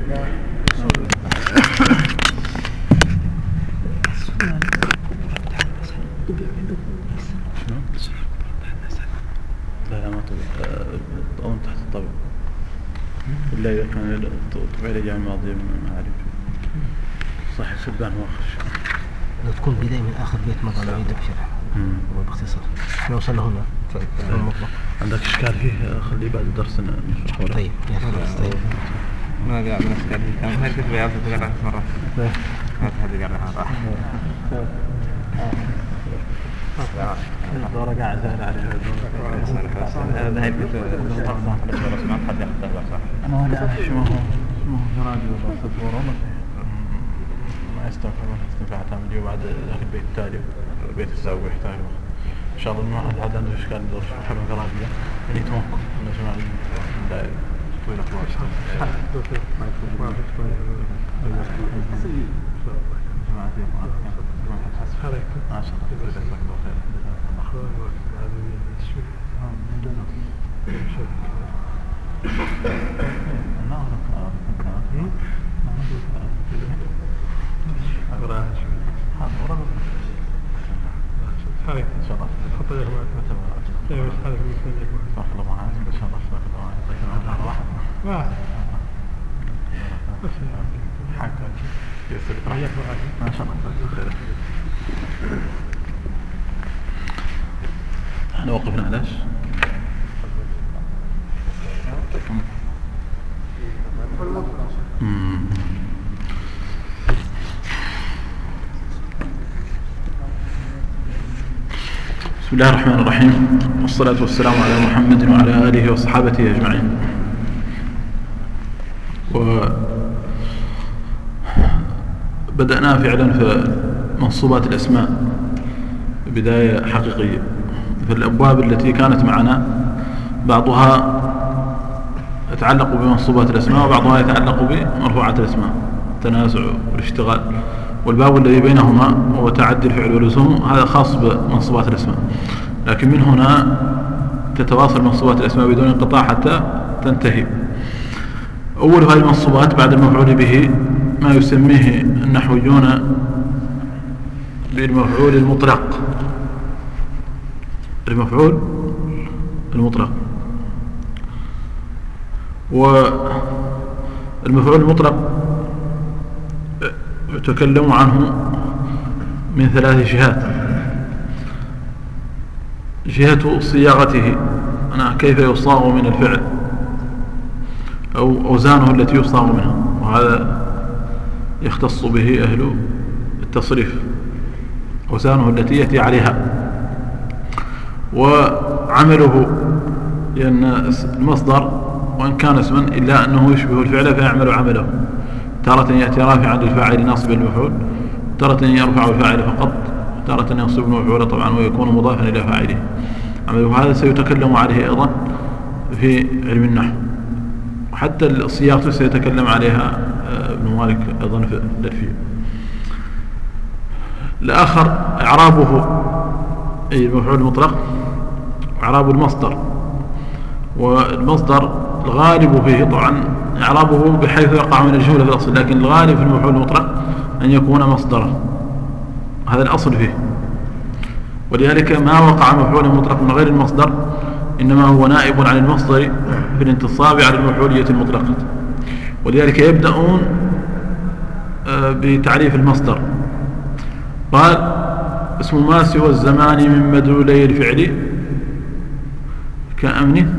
لا ما طبع أو تحت الطبع إلا إذا كان طبع لي جامعة ماضية من معارف صحيح سبان هو آخر شيء لو تكون بداية من آخر بيت مضى العيد بشرح وباختصار احنا وصلنا هنا المطلق. عندك إشكال فيه خليه بعد درسنا نشرح ولا طيب يا خلاص طيب ما قاعد من إشكال فيه كم هاي كتب يعرف تقرأ مرة هذا قاعد راح الدورة قاعد سهل عليها هذا هاي كتب ما حد يحتاج صح أنا لا شو هو جرادي ولا صفورة ما يستنفع تعمل يوم بعد البيت التالي البيت السابق يحتاج إن شاء الله ما حد عنده إشكال يدور حلو جرادية اللي يتوقف من جماعة الدائرة طويلة خلاص ما شاء الله جزاك الله خير ان شاء الله حط له بارك الله معك ان شاء الله بارك الله معك واحد حقك يسر ما شاء الله خير احنا وقفنا علاش بسم الله الرحمن الرحيم والصلاة والسلام على محمد وعلى آله وصحابته أجمعين. وبدأنا فعلا في منصوبات الأسماء بداية حقيقية في الأبواب التي كانت معنا بعضها يتعلق بمنصوبات الأسماء وبعضها يتعلق بمرفوعات الأسماء التنازع والاشتغال، والباب الذي بينهما هو تعدي الفعل واللزوم هذا خاص بمنصوبات الأسماء، لكن من هنا تتواصل منصوبات الأسماء بدون انقطاع حتى تنتهي. أول هذه المنصوبات بعد المفعول به ما يسميه النحويون بالمفعول المطلق. المفعول المطلق، والمفعول المطلق يتكلم عنه من ثلاث جهات: جهة صياغته، كيف يصاغ من الفعل أو أوزانه التي يصاغ منها، وهذا يختص به أهل التصريف، أوزانه التي يأتي عليها. وعمله، لأن المصدر وإن كان اسما إلا أنه يشبه الفعل فيعمل عمله، تارة يأتي رافعا للفاعل ناصب المفعول، تارة يرفع الفاعل فقط، تارة ينصب المفعول طبعا ويكون مضافا إلى فاعله. عمله هذا سيتكلم عليه أيضا في علم النحو، وحتى الصياغة سيتكلم عليها ابن مالك أيضا في الألفية. الآخر إعرابه، أي المفعول المطلق، إعراب المصدر. والمصدر الغالب فيه طبعا إعرابه بحيث يقع من الجملة في الأصل، لكن الغالب في المفعول المطلق أن يكون مصدرا، هذا الأصل فيه. ولذلك ما وقع مفعول مطلق من غير المصدر إنما هو نائب عن المصدر في الانتصاب على المفعولية المطلقة. ولذلك يبدأون بتعريف المصدر. قال: اسم ما سوى الزمان من مدلولي الفعل كأمن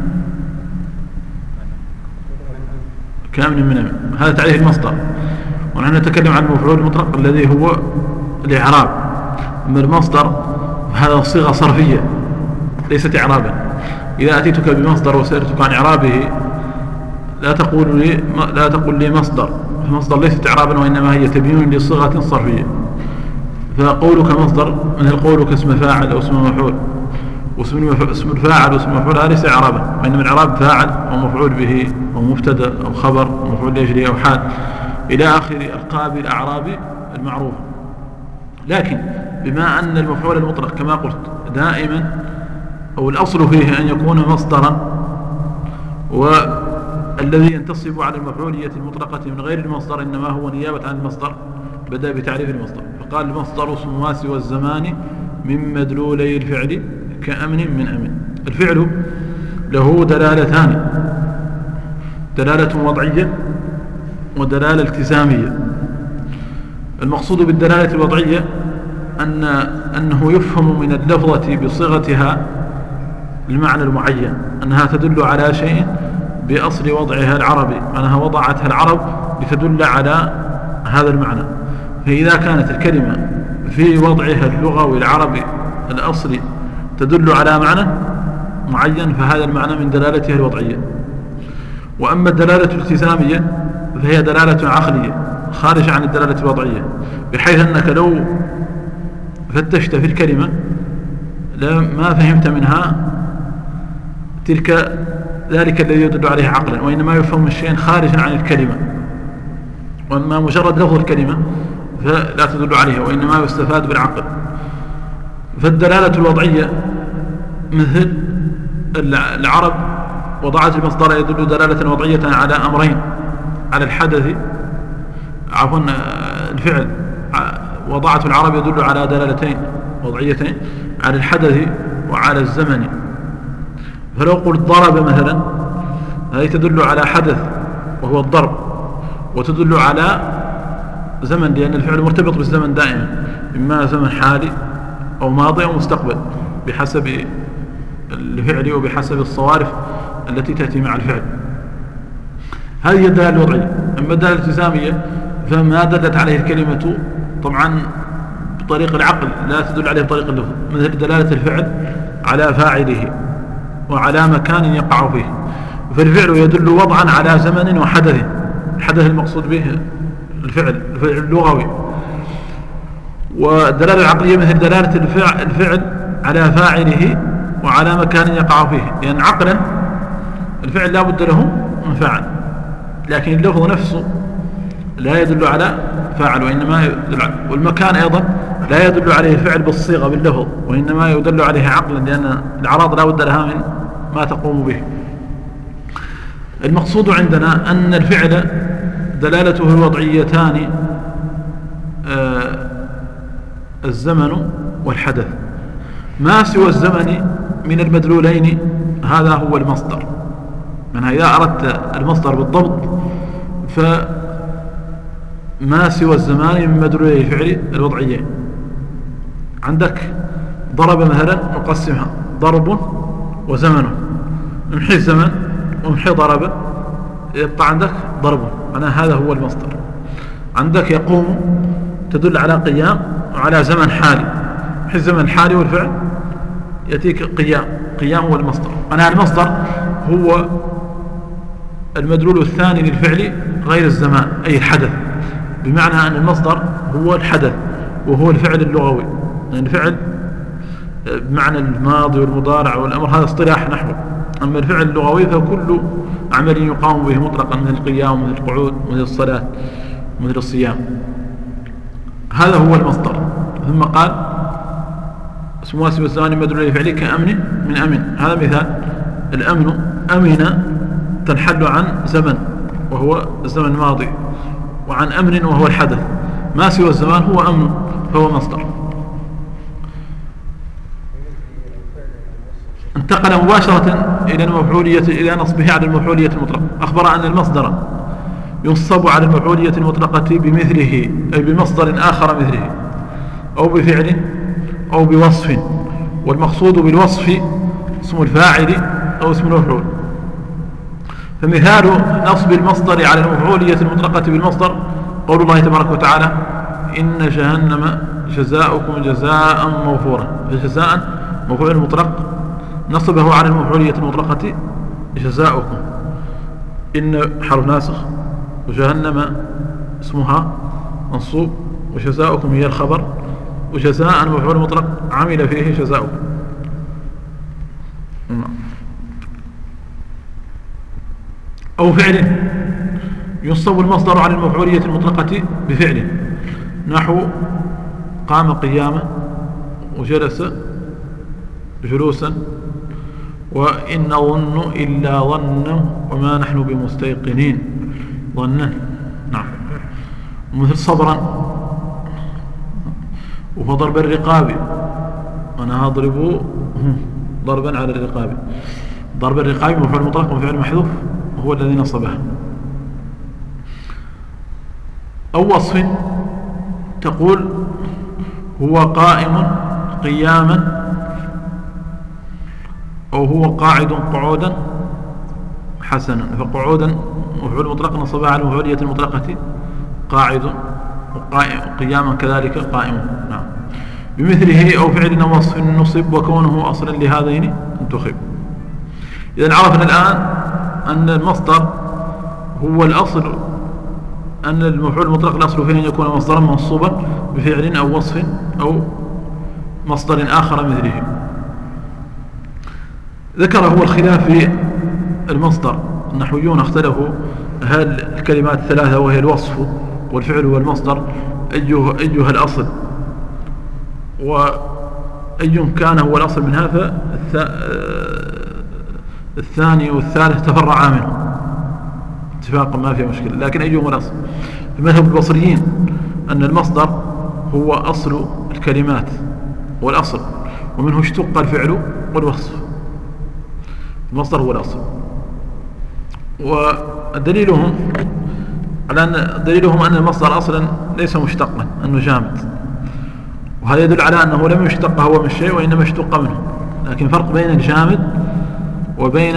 من أمن. هذا تعريف المصدر. ونحن نتكلم عن المفعول المطلق الذي هو الإعراب. أما المصدر هذا صيغة صرفية ليست إعرابا. إذا أتيتك بمصدر وسألتك عن إعرابه لا تقول لي مصدر، المصدر ليست إعرابا وإنما هي تبيين لصيغة صرفية. فقولك مصدر مثل قولك اسم فاعل أو اسم مفعول، اسم الفاعل واسم المفعول هذا ليس إعرابا، وإنما الإعراب فاعل أو مفعول به أو مبتدا أو خبر أو مفعول لأجله أو حال إلى آخر ألقاب الأعراب المعروفة. لكن بما أن المفعول المطلق كما قلت دائما أو الأصل فيه أن يكون مصدرا، الذي ينتصب على المفعولية المطلقة من غير المصدر إنما هو نيابة عن المصدر، بدأ بتعريف المصدر فقال المصدر اسم ما سوى الزمان من مدلولي الفعل كأمن من أمن. الفعل له دلالتان، دلالة وضعية ودلالة التزامية. المقصود بالدلالة الوضعية أنه يفهم من اللفظة بصيغتها المعنى المعين، أنها تدل على شيء بأصل وضعها العربي، أنها وضعتها العرب لتدل على هذا المعنى. فإذا كانت الكلمة في وضعها اللغوي العربي الأصلي تدل على معنى معين فهذا المعنى من دلالتها الوضعية. وأما الدلالة الالتزامية فهي دلالة عقلية خارجة عن الدلالة الوضعية، بحيث أنك لو فتشت في الكلمة ما فهمت منها ذلك الذي يدل عليه عقلا، وإنما يفهم الشيء خارجا عن الكلمة. وأما مجرد لفظ الكلمة فلا تدل عليها وإنما يستفاد بالعقل. فالدلالة الوضعية مثل العرب وضعت المصدر يدل دلالة وضعية على أمرين، على الحدث الفعل وضعت العرب يدل على دلالتين وضعيتين على الحدث وعلى الزمن. فلو قلت ضرب مثلا هذه تدل على حدث وهو الضرب، وتدل على زمن لأن الفعل مرتبط بالزمن دائما، إما زمن حالي أو ماضي أو مستقبل بحسب الفعل وبحسب الصوارف التي تأتي مع الفعل. هذه الدلالة الوضعية. أما الدلالة الالتزامية فما دلت عليه الكلمة طبعا بطريق العقل لا تدل عليه بطريق اللفظ، مثل دلالة الفعل على فاعله وعلى مكان يقع فيه، فالفعل يدل وضعا على زمن وحدث، الحدث المقصود به الفعل اللغوي. والدلالة العقلية مثل دلالة الفعل على فاعله وعلى مكان يقع فيه، لأن عقلا الفعل لا بد له من فاعل، لكن اللفظ نفسه لا يدل على فاعل وإنما يدل على، والمكان أيضا لا يدل عليه الفعل بالصيغة باللفظ وإنما يدل عليه عقلا، لأن الأعراض لا بد لها من ما تقوم به. المقصود عندنا أن الفعل دلالته الوضعيتان الزمن والحدث. ما سوى الزمن من المدلولين هذا هو المصدر. من إذا أردت المصدر بالضبط فما سوى الزمان من مدلولي الفعل الوضعيين. عندك ضرب مثلا نقسمها ضرب وزمن، نمحي الزمن ونمحي ضرب يبقى عندك ضرب، معناه هذا هو المصدر. عندك يقوم تدل على قيام وعلى زمن حالي، نمحي الزمن الحالي والفعل يأتيك قيام هو المصدر. معناه المصدر هو المدلول الثاني للفعل غير الزمان أي الحدث، بمعنى أن المصدر هو الحدث وهو الفعل اللغوي، يعني الفعل بمعنى الماضي والمضارع والأمر هذا اصطلاح نحو. أما الفعل اللغوي فكل عمل يقام به مطلقا مثل القيام مثل القعود مثل الصلاة مثل الصيام، هذا هو المصدر. ثم قال اسم واسم الزمان مدلول الفعل كأمن من أمن. هذا مثال. الأمن أمن تنحل عن زمن وهو الزمن الماضي وعن أمن وهو الحدث. ما سوى الزمان هو أمن فهو مصدر. انتقل مباشرة إلى المفعولية إلى نصبه على المفعولية المطلقة. أخبر أن المصدر ينصب على المفعولية المطلقة بمثله أي بمصدر آخر مثله أو بفعل أو بوصف، والمقصود بالوصف اسم الفاعل أو اسم المفعول. فمثال نصب المصدر على المفعولية المطلقة بالمصدر قول الله تبارك وتعالى إن جهنم جزاؤكم جزاء موفورا. فجزاء مفعول مطلق نصبه على المفعولية المطلقة جزاؤكم، إن حرف ناسخ وجهنم اسمها منصوب وجزاؤكم هي الخبر، وجزاء مفعول مطلق عمل فيه جزاؤكم. أو فعل ينصب المصدر على المفعولية المطلقة بفعل نحو قام قياما وجلس جلوسا وإن نظن إلا ظنا وما نحن بمستيقنين. ظنا نعم. ومثل صبرا وهو ضرب الرقاب، أنا هضرب ضربا على الرقاب. ضرب الرقاب مفعول مطلق وفعل محذوف وهو الذي نصبه. أو وصف تقول هو قائم قياما، أو هو قاعد قعودا حسنا. فقعودا مفعول مطلق نصبها على المفعولية المطلقة قاعد، وقياما كذلك قائم. نعم. بمثله أو فعل أو وصف نصب وكونه أصلا لهذين انتخب. إذن عرفنا الآن أن المصدر هو الأصل، أن المفعول المطلق الأصل فيه أن يكون مصدرا منصوبا بفعل أو وصف أو مصدر آخر مثله. ذكر هو الخلاف في المصدر. النحويون اختلفوا هل الكلمات الثلاثة وهي الوصف والفعل والمصدر أيها الأصل، وأي كان هو الأصل منها، فالثاني والثالث تفرعا منه اتفاقا ما في مشكلة، لكن أيهم الأصل؟ في مذهب البصريين أن المصدر هو أصل الكلمات والأصل، ومنه اشتق الفعل والوصف. المصدر هو الأصل. ودليلهم أن المصدر أصلا ليس مشتقا، أنه جامد، وهذا يدل على أنه لم يشتق هو من الشيء وإنما اشتق منه. لكن فرق بين الجامد وبين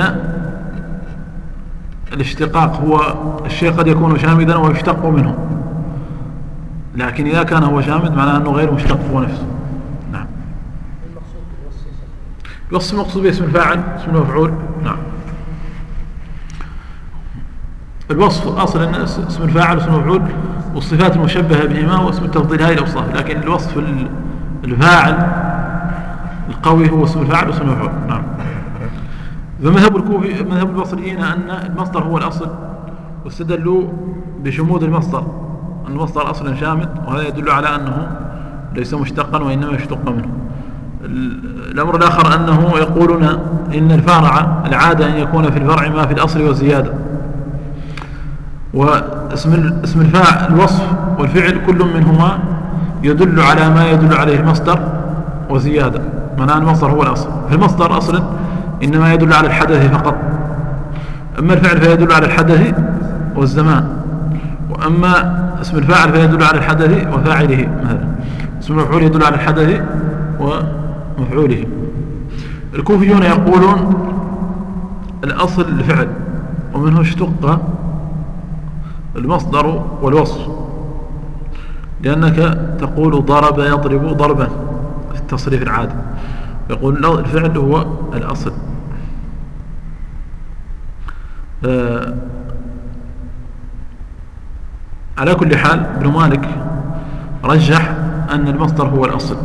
الاشتقاق، هو الشيء قد يكون جامدا ويشتق منه، لكن إذا كان هو جامد معناه أنه غير مشتق هو نفسه. نعم. الوصف المقصود به اسم الفاعل اسم المفعول. نعم. الوصف أصلا اسم الفاعل اسم المفعول والصفات المشبهة بهما واسم التفضيل هذه الأوصاف، لكن الوصف الفاعل القوي هو اسم الفاعل واسم المفعول. نعم. فمذهب الكوفي مذهب البصريين أن المصدر هو الأصل، واستدلوا بشمود المصدر، أن المصدر أصلا جامد، وهذا يدل على أنه ليس مشتقا وإنما يشتق منه. الأمر الآخر أنه يقولون إن الفارع العادة أن يكون في الفرع ما في الأصل والزيادة، واسم الفاعل الوصف والفعل كل منهما يدل على ما يدل عليه المصدر وزيادة، معناه المصدر هو الأصل. في المصدر أصلا إنما يدل على الحدث فقط، أما الفعل فيدل على الحدث والزمان، وأما اسم الفاعل فيدل على الحدث وفاعله. مثلا اسم المفعول يدل على الحدث ومفعوله. الكوفيون يقولون الأصل الفعل، ومنه اشتق المصدر والوصف، لأنك تقول ضرب يضرب ضربا في التصريف العادي، يقول الفعل هو الأصل. على كل حال ابن مالك رجح أن المصدر هو الأصل،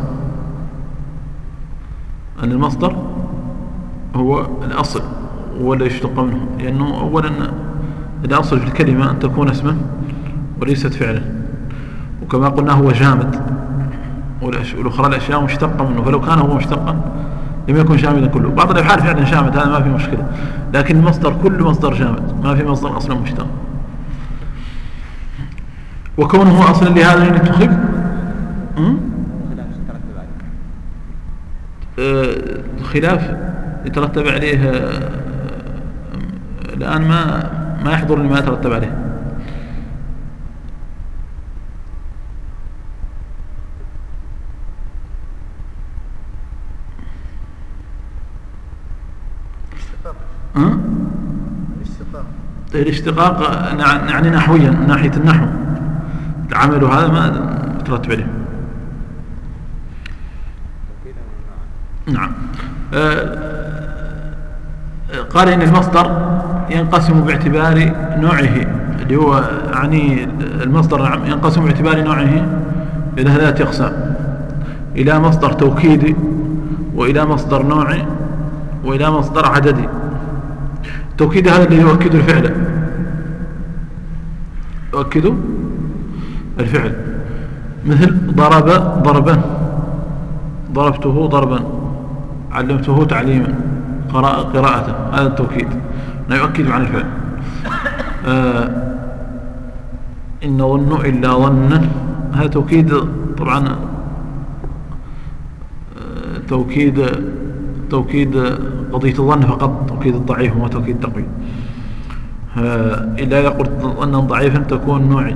أن المصدر هو الأصل ولا يشتق منه، لأنه أولا الأصل في الكلمة أن تكون اسما وليست فعلا، وكما قلنا هو جامد، والأخرى الأشياء مشتقة منه، فلو كان هو مشتقا لم يكن جامدا كله. بعض الأفعال فعلا جامد، هذا ما في مشكلة، لكن المصدر كل مصدر جامد، ما في مصدر أصلا مشتق. وكونه أصلا لهذا ينتخب خلاف يترتب عليه الآن ما يحضر لما يترتب عليه. الاشتقاق يعني نحويا من ناحية النحو، العمل هذا ما يترتب عليه. نعم. قال إن المصدر ينقسم باعتبار نوعه، اللي هو يعني المصدر ينقسم باعتبار نوعه إلى 3 أقسام: إلى مصدر توكيدي، وإلى مصدر نوعي، وإلى مصدر عددي. التوكيد هذا اللي يؤكد الفعل، يؤكد الفعل، مثل ضرب ضربا، ضربته ضربا، علمته تعليما، قراءة، هذا التوكيد لا يؤكد عن الفعل. إن ظن إلا ظنا، هذا توكيد طبعا، توكيد قضية الظن فقط، توكيد الضعيف وما توكيد التقويم. إلا إذا قلت ظنا ضعيفا تكون نوعي.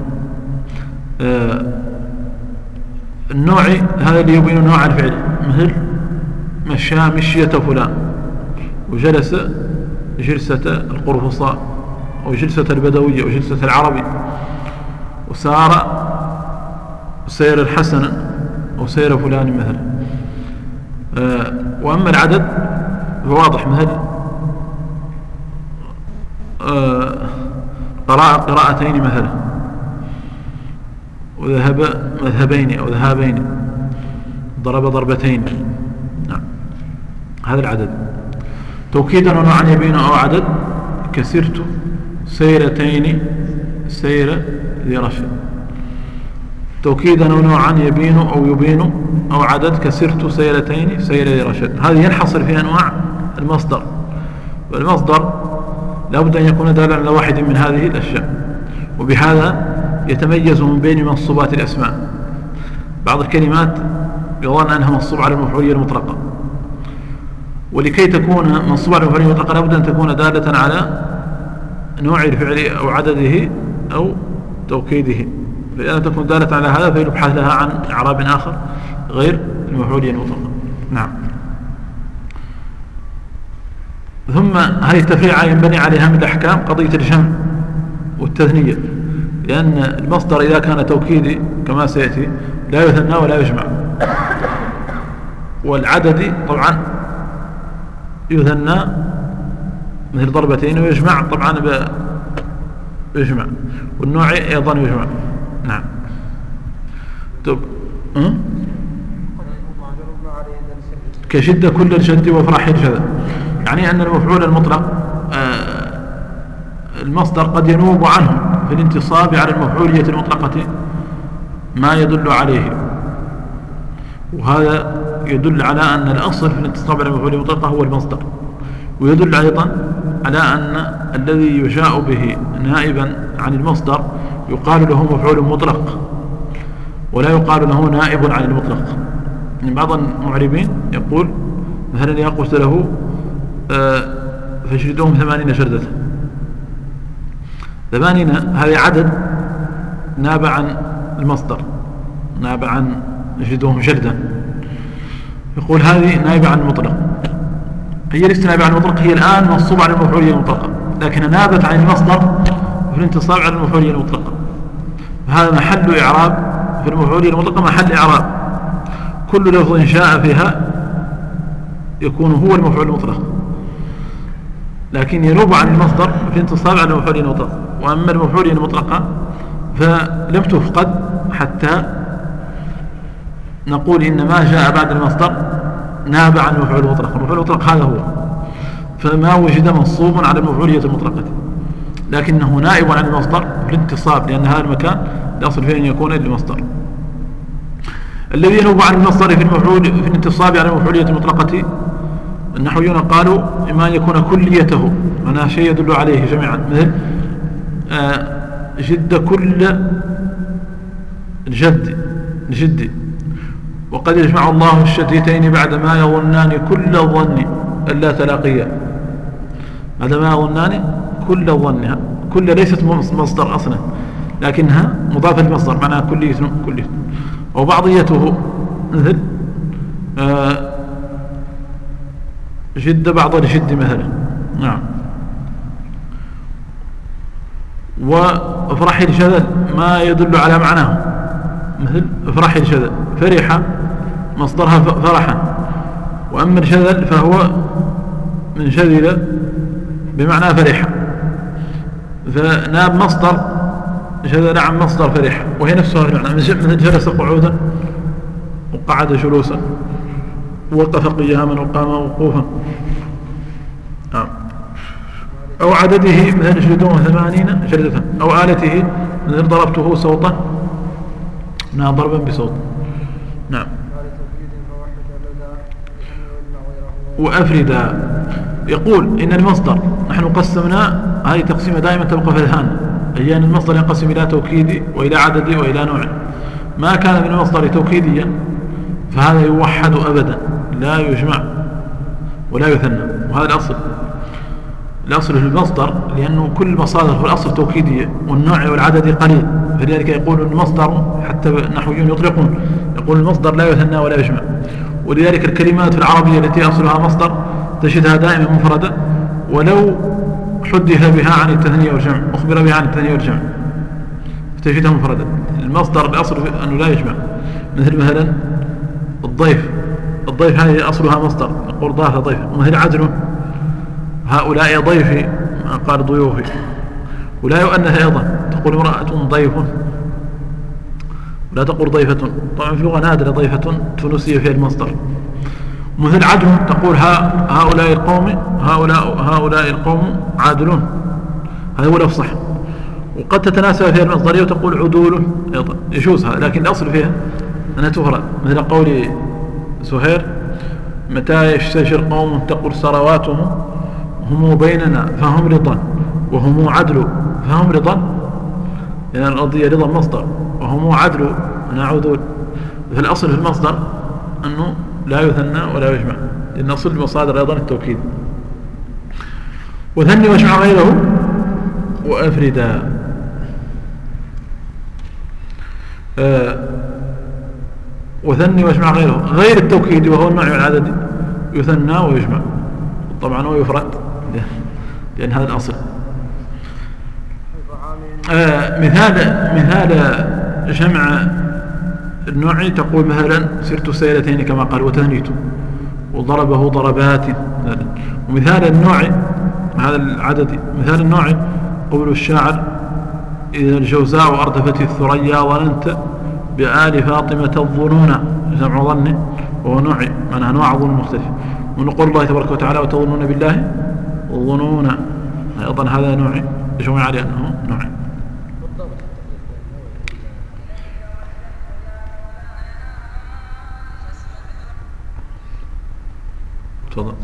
النوعي هذا اللي يبين نوع الفعل، مثل مشى مشية فلان، وجلس جلسة القرفصاء، أو جلسة البدوية، أو جلسة العربي، وسار سير الحسن، أو سير فلان مثلا. وأما العدد فواضح، مثل قراءتين مثلا، وذهب مذهبين أو ذهابين، ضرب ضربتين. نعم، هذا العدد. توكيدا ونوعا يبين أو عدد، كسرت سيرتين سير ذي رشد. توكيدا ونوعا يبين أو عدد، كسرت سيرتين سير ذي رشد. هذه ينحصر في أنواع المصدر، والمصدر لابد أن يكون دالا على واحد من هذه الأشياء، وبهذا يتميز من بين منصوبات الأسماء. بعض الكلمات يظن أنها منصوب على المفعولية المطلقة، ولكي تكون منصوبة على المفعولية المطلقة لابد أن تكون دالة على نوع الفعل أو عدده أو توكيده. فإذا تكون دالة على هذا فيبحث لها عن إعراب آخر غير المفعولية المطلقة. نعم. ثم هذه التفريعة ينبني عليها من الأحكام قضية الجمع والتثنية، لأن المصدر إذا كان توكيدي كما سيأتي لا يثنى ولا يجمع، والعدد طبعا يثنى مثل ضربتين، ويجمع طبعا يجمع، والنوع أيضا يجمع. نعم. طب كشدة كل الشد وفرح الشذا، يعني أن المفعول المطلق المصدر قد ينوب عنه في الانتصاب على المفعولية المطلقة ما يدل عليه، وهذا يدل على أن الأصل في الانتصاب على المفعولية المطلقة هو المصدر، ويدل أيضا على أن الذي يشاء به نائبا عن المصدر يقال له مفعول مطلق، ولا يقال له نائب عن المطلق. يعني بعض المعربين يقول مثلا إذا قلت له فاجلدوهم 80 جلدة، 80 هذا عدد ناب عن المصدر، ناب عن اجلدوهم جلدا، يقول هذه نائبة عن المطلق. هي ليست نائبة عن المطلق، هي الآن منصوبة على المفعولية المطلقة، لكن نابت عن المصدر في الانتصاب على المفعولية المطلقة. فهذا محل إعراب في المفعولية المطلقة، محل إعراب كل لفظ شاء فيها يكون هو المفعول المطلق، لكن ينوب عن المصدر في الانتصاب على المفعولية المطلقة. وأما المفعولية المطلقة فلم تفقد حتى نقول إن ما جاء بعد المصدر ناب عن المفعول المطلق. المفعول المطلق هذا هو، فما وجد منصوب على المفعولية المطلقة، لكنه نائب عن المصدر في الانتصاب، لأن هذا المكان الأصل فيه أن يكون للمصدر. الذي ينوب عن المصدر في الانتصاب على المفعولية المطلقة النحويون قالوا إما أن يكون كليته، معناها شيء يدل عليه جميعا، مثل جد كل الجد، وقد يجمع الله الشتيتين بعد ما يظنان كل الظن ألا تلاقيا. بعد ما يظنان كل الظن، كل ليست مصدر أصلا لكنها مضافة للمصدر، معناها كلية. وبعضيته مثل جد بعض الجد مثلا. نعم. وافرح الشذل ما يدل على معناه، مثل افرح الشذل، فرح مصدرها فرحا، وأما الشذل فهو من شذل بمعنى فرح، فناب مصدر شذل عن مصدر فرح، وهي نفسها المعنى، مثل جلس قعودا وقعد جلوسا، وقف قياما وقام وقوفا. أو عدده مثل جلدوه 80 جلدة، أو آلته مثل ضربته صوتا، ضربا بصوت. نعم. وأفردا. يقول إن المصدر نحن قسمنا هذه تقسيمة دائما تبقى في الذهن، أي أن المصدر ينقسم إلى توكيدي وإلى عددي وإلى نوع. ما كان من المصدر توكيديا فهذا يوحد أبدا، لا يجمع ولا يثنى، وهذا الأصل في المصدر، لأنه كل المصادر في الأصل توكيدية والنوع والعدد قليل، فلذلك يقول المصدر، حتى النحويون يطلقون يقول المصدر لا يثنى ولا يجمع. ولذلك الكلمات في العربية التي أصلها مصدر تجدها دائما مفردة، ولو حدث بها عن التثنية والجمع، أخبر بها عن التثنية والجمع، تجدها مفردة. المصدر الأصل أنه لا يجمع، مثلا الضيف هذه أصلها مصدر، نقول ضاف ضيف. ومثل عدل، هؤلاء ضيفي، قال ضيوفي. ولا يؤنث أيضا، تقول امرأة ضيف ولا تقول ضيفة. طبعا في اللغة نادرة ضيفة تنسي فيها المصدر. مثل عدل، تقول هؤلاء القوم عادلون، هذا هو الأفصح. وقد تتناسب فيها المصدرية وتقول عدول أيضا، يجوز هذا، لكن الأصل فيها أنها تفرد. مثل قول سهير متى يشتشر قوم تقول ثرواتهم هم بيننا فهم رضا وهم عدل فهم رضا، يعني القضية رضا مصدر وهم عدل أنا عدول. فالأصل في المصدر أنه لا يثنى ولا يجمع، لأن أصل المصادر أيضا التوكيد. وثني واجمع غيره وأفردا. وثني واجمع غيره، غير التوكيد وهو النوع العددي يثنى ويجمع، طبعا هو يفرد لأن هذا الأصل. مثال جمع النوعي، تقول مثلا سرت سيرتين كما قال وتهنيت، وضربه ضربات. ومثال النوعي هذا العددي، مثال النوعي قول الشاعر إذا الجوزاء أردفت الثريا ظننت بآل فاطمة الظنون، جمع ظن وهو نوعي، معنى أنواع ظن مختلفة. ونقول الله تبارك وتعالى وتظنون بالله الظنون، أيضا هذا نوعي، يجمع عليه أنه نوعي. تفضل.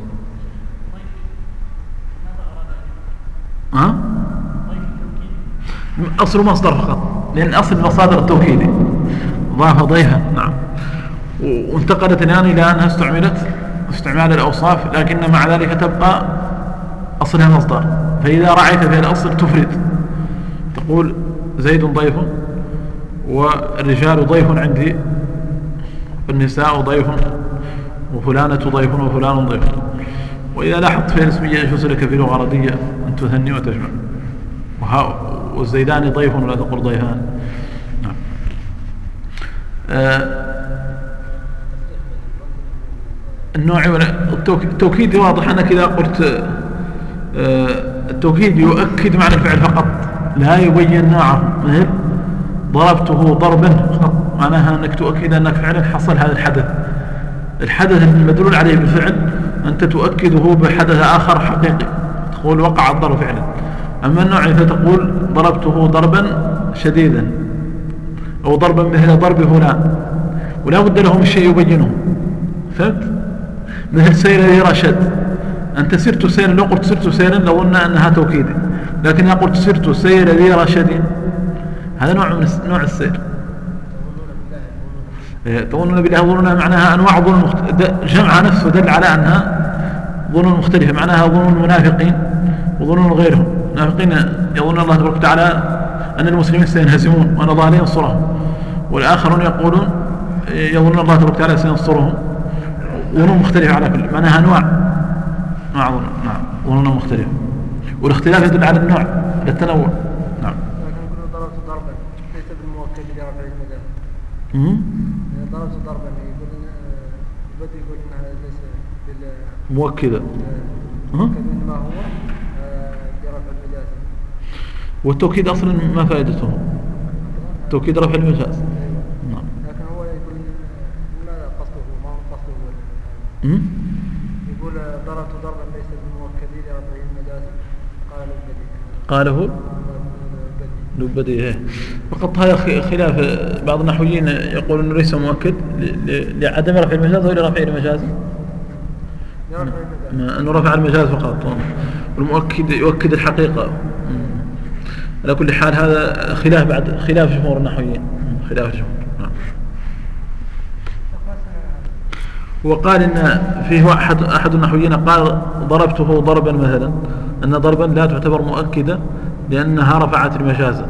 أصل مصدر فقط، لأن أصل المصادر التوكيدي ضاف ضيفا. نعم. وانتقلت الآن إلى أنها استعمال الأوصاف، لكن مع ذلك تبقى أصلها مصدر. فإذا رعيت في الأصل تفرد، تقول زيد ضيف والرجال ضيف عندي، والنساء ضيف وفلانة ضيف وفلان ضيف. وإذا لاحظت في الاسمية يجوز لك في لغة عربية أن تثني وتجمع، والزيدان ضيف ولا تقول ضيفان. نعم. النوع التوكيد واضح أنك إذا قلت التوكيد يؤكد معنى الفعل فقط، لا يبين نوعه. مثل ضربته ضربا فقط، معناها أنك تؤكد أنك فعلا حصل هذا الحدث المدلول عليه بالفعل، أنت تؤكده بحدث آخر حقيقي، تقول وقع الضرب فعلا. أما النوع فتقول ضربته ضربا شديدا، أو ضربا مثل ضرب فلان، ولا بد له من شيء يبينه. فهمت؟ مثل سير ذي رشد، أنت سرت سيرا، لو قلت سرت سيرا لو قلنا أنها توكيدي، لكن إذا قلت سرت سير ذي رشد هذا نوع من نوع السير. تظنون بالله ظنون معناها أنواع ظنون جمع نفسه دل على أنها ظنون مختلفة، معناها ظنون المنافقين وظنون غيرهم. المنافقين يظن الله تبارك وتعالى أن المسلمين سينهزمون وأن الله لا ينصرهم، والآخرون يقولون يظن الله تبارك وتعالى سينصرهم. ظنون مختلفة على كل، معناها أنواع ظنون. نعم، ظنون مختلفة، والاختلاف يدل على النوع، على التنوع. نعم. لكن كل ضربت ضربا ليس بالمؤكد لرفع المجال. ضربت ضربا يقول البدء يقول انها ليس مؤكدة، انما هو برفع المجاز. والتوكيد اصلا ما فائدته؟ توكيد رفع المجاز. نعم. لكن هو يقول ماذا قصده؟ ما هو قصده؟ يقول ضربت ضربا ليس بالمؤكد لرفع المجاز، قاله لبدي. فقط هذا خلاف بعض النحويين يقول انه ليس مؤكد لعدم رفع المجاز او لرفع المجاز. أنه رفع المجاز فقط، والمؤكد يؤكد الحقيقة. على كل حال هذا خلاف بعد خلاف جمهور النحويين، خلاف الجمهور. نعم. وقال إن فيه أحد النحويين قال ضربته ضربا مثلا، أن ضربا لا تعتبر مؤكدة لأنها رفعت المجاز،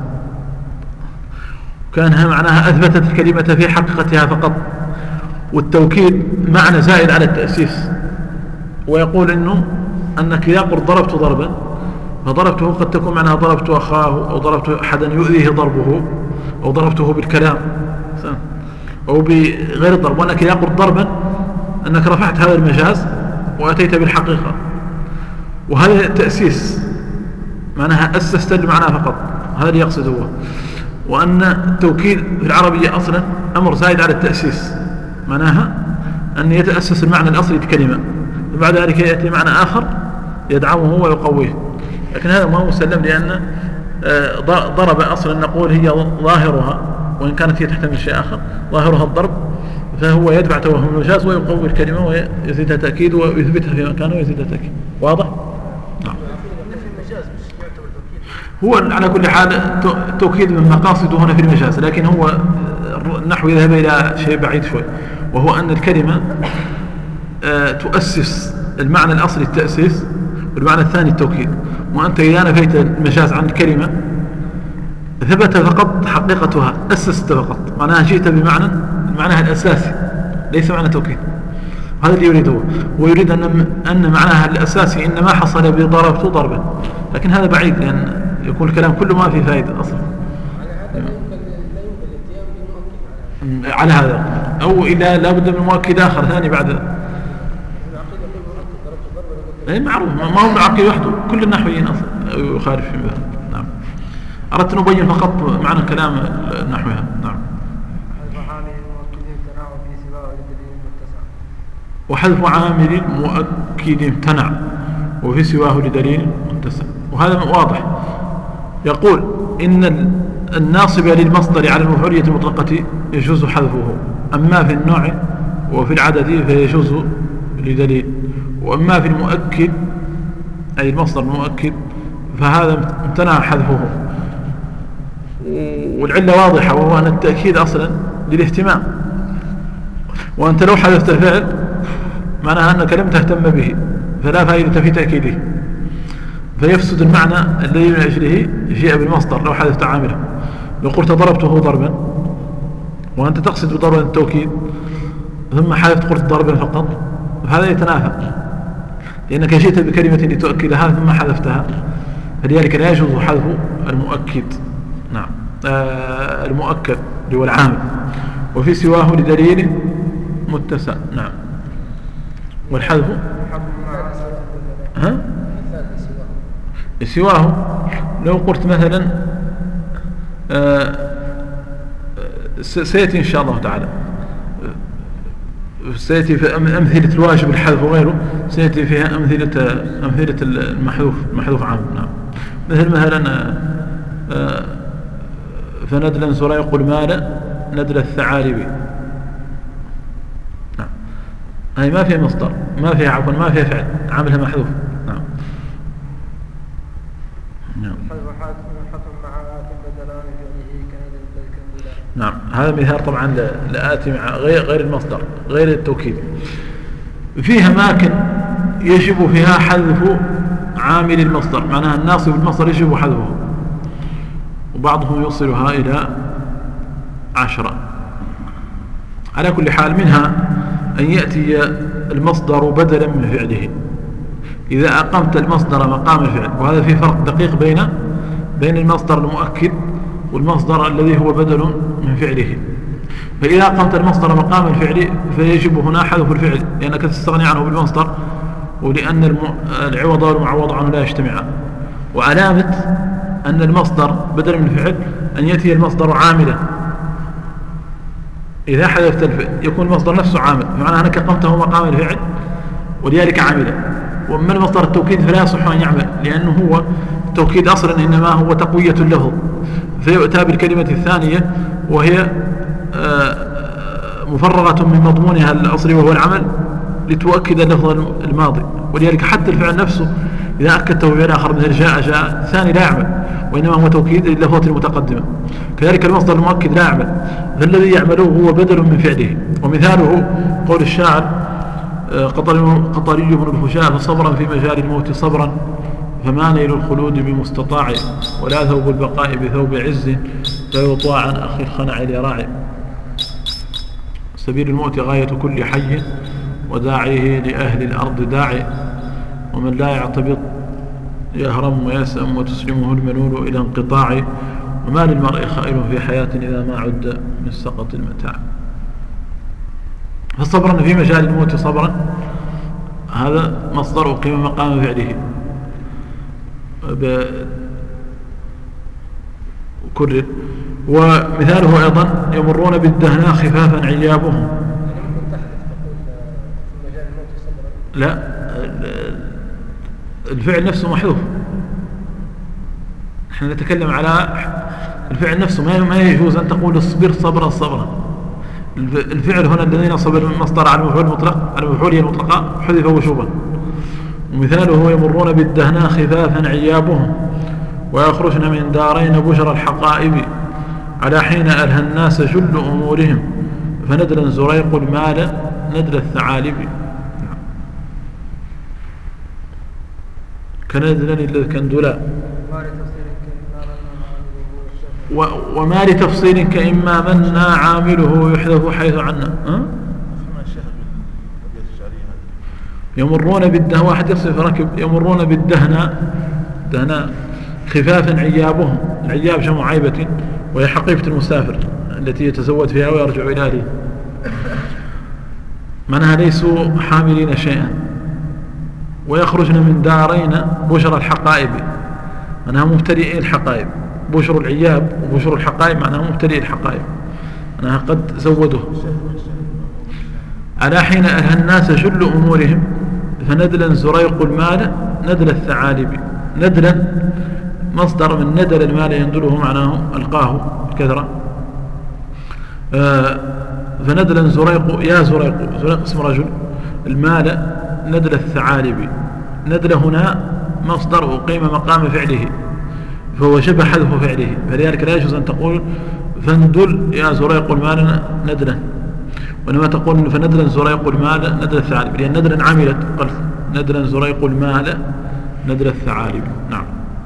كانها معناها أثبتت الكلمة في حقيقتها فقط، والتوكيد معنى زائد على التأسيس. ويقول إنه أنك إذا قلت ضربت ضربا، فضربته قد تكون معناها ضربت أخاه، أو ضربت أحدا يؤذيه ضربه، أو ضربته بالكلام، أو بغير الضرب. وأنك إذا قلت ضربا أنك رفعت هذا المجاز وأتيت بالحقيقة، وهذا تأسيس معناها أسست المعنى فقط، هذا اللي يقصد هو. وأن التوكيد في العربية أصلا أمر زائد على التأسيس، معناها أن يتأسس المعنى الأصلي للكلمة، وبعد ذلك يأتي معنى آخر يدعمه ويقويه. لكن هذا ما هو مسلم، لأن ضرب أصلا نقول هي ظاهرها، وإن كانت هي تحتمل شيء آخر، ظاهرها الضرب، فهو يدفع توهم المجاز ويقوي الكلمة ويزيدها تأكيد ويثبتها في مكانه ويزيدها تأكيد. واضح؟ نعم. هو على كل حال التوكيد من مقاصده هنا في المجاز، لكن هو النحو يذهب إلى شيء بعيد شوي، وهو أن الكلمة تؤسس المعنى الأصلي التأسيس، والمعنى الثاني التوكيد. وأنت إذا نفيت المجاز عن الكلمة ثبت فقط حقيقتها، أسست فقط، معناها جئت بمعنى معناها الأساسي، ليس معنى توكيد. هذا اللي يريده، ويريد أن معناها الأساسي إنما حصل بضربت ضربا، لكن هذا بعيد، لأن يكون الكلام كله ما فيه فائدة أصلا. على هذا، أو إذا لا بد من مؤكد آخر ثاني بعد. معروف، ما هو العقيد وحده، كل النحويين أصلا يخالف في ذلك. نعم. أردت أن أبين فقط معنى كلام النحوها. نعم. وحذف عامل مؤكد امتنع وفي سواه لدليل متسع. وهذا واضح. يقول إن الناصب للمصدر على المفعولية المطلقة يجوز حذفه، أما في النوع وفي العدد فيجوز لدليل، وأما في المؤكد أي المصدر المؤكد فهذا امتنع حذفه. والعلة واضحة، وهو أن التأكيد أصلا للاهتمام، وأنت لو حذفت الفعل معناها أنك لم تهتم به، فلا فائدة في تأكيده، فيفسد المعنى الذي من أجله جاء بالمصدر لو حذفت عامله. لو قلت ضربته ضربا وأنت تقصد بضربا التوكيد، ثم حذفت قلت ضربا فقط، فهذا يتنافى، لأنك جئت بكلمة لتؤكدها ثم حذفتها، فلذلك لا يجوز حذف المؤكد. نعم. المؤكد هو العامل، وفي سواه لدليل متسع. نعم. والحذف سواه لو قلت مثلا سيأتي إن شاء الله تعالى، سيأتي في أمثلة الواجب الحذف وغيره، سيأتي فيها أمثلة المحذوف عام. نعم. مثلا فندلا سريق المال ندل الثعالب. نعم. هي ما فيها مصدر، ما فيها عفوا، ما فيها فعل، عاملها محذوف. نعم. نعم. هذا مثال طبعا لآتي مع غير المصدر، غير التوكيد. فيها أماكن يجب فيها حذف عامل المصدر، معناها الناصب المصدر يجب حذفه، وبعضهم يوصلها إلى 10. على كل حال منها أن يأتي المصدر بدلا من فعله، إذا أقمت المصدر مقام الفعل، وهذا في فرق دقيق بين المصدر المؤكد والمصدر الذي هو بدل من فعله. فإذا أقمت المصدر مقام الفعل فيجب هنا حذف الفعل، لأنك تستغني عنه بالمصدر، ولأن العوض والمعوض عنه لا يجتمعان. وعلامة أن المصدر بدل من الفعل أن يأتي المصدر عاملا. إذا حذفت الفعل يكون المصدر نفسه عامل، بمعنى أنك أقمته مقام الفعل ولذلك عاملا. وأما المصدر التوكيد فلا يصح أن يعمل، لأنه هو التوكيد أصلا إنما هو تقوية له، فيؤتى بالكلمة الثانية وهي مفرغة من مضمونها الأصلي وهو العمل، لتؤكد اللفظ الماضي. ولذلك حتى الفعل نفسه إذا أكدته بفعل آخر مثل جاء ثاني لا يعمل، وإنما هو توكيد لللفظة المتقدمة. كذلك المصدر المؤكد لا يعمل، فالذي يعمله هو بدل من فعله. ومثاله قول الشاعر قطري بن الفشاء: فصبرا في مجال الموت صبرا، فما نيل الخلود بمستطاع، ولا ثوب البقاء بثوب عز، فيطاع عن أخي الخنع لراعي. سبيل الموت غاية كل حي، وداعيه لأهل الأرض داعي، ومن لا يعتبط يهرم ويسأم، وتسلمه المنون إلى انقطاع، وما للمرء خائل في حياة إذا ما عد من سقط المتاع. فصبرا في مجال الموت صبرا، هذا مصدر أقيم مقام فعله كرر. ومثاله أيضا: يمرون بالدهناء خفافا عيابهم. لا، الفعل نفسه محذوف. نحن نتكلم على الفعل نفسه، ما يجوز أن تقول اصبر صبرا صبرا. الفعل هنا الذي نصب المصدر على المفعول المطلق، على المفعولية المطلقة، حذف وشوبا. ومثاله: يمرون بالدهناء خفافا عيابهم، ويخرجن من دارين بشر الحقائب، على حين ألهى الناس جل أمورهم، فندلا زريق المال ندل الثعالب. كندلا الكندلا. وما لتفصيل كإما منا عامله يحذف حيث عنا. يمرون بالدهناء، واحد يصف ركب يمرون بالدهناء دهناء خفافا عيابهم. العياب جمع عيبة، وهي حقيبة المسافر التي يتزود فيها ويرجع إلى أهله. معناها ليسوا حاملين شيئا. ويخرجن من دارين بشر الحقائب، معناها مبتدئي الحقائب. بشر العياب وبشر الحقائب معناها مبتدئي الحقائب، معناها قد زودوه. على حين ألهى الناس جل أمورهم، فندلا زريق المال ندل الثعالب. ندلا مصدر من ندل المال يندله، معناه ألقاه كثرة. فندلا زريق، يا زريق، زريق اسم رجل، المال ندل الثعالب. ندل هنا مصدر أقيم مقام فعله، فهو شبه حذف فعله، فلذلك لا يجوز أن تقول فندل يا زريق المال ندلا، وإنما تقول فندلا زريق المال ندل الثعالب، لأن ندلا عملت، قلت ندلا زريق المال ندل الثعالب. نعم.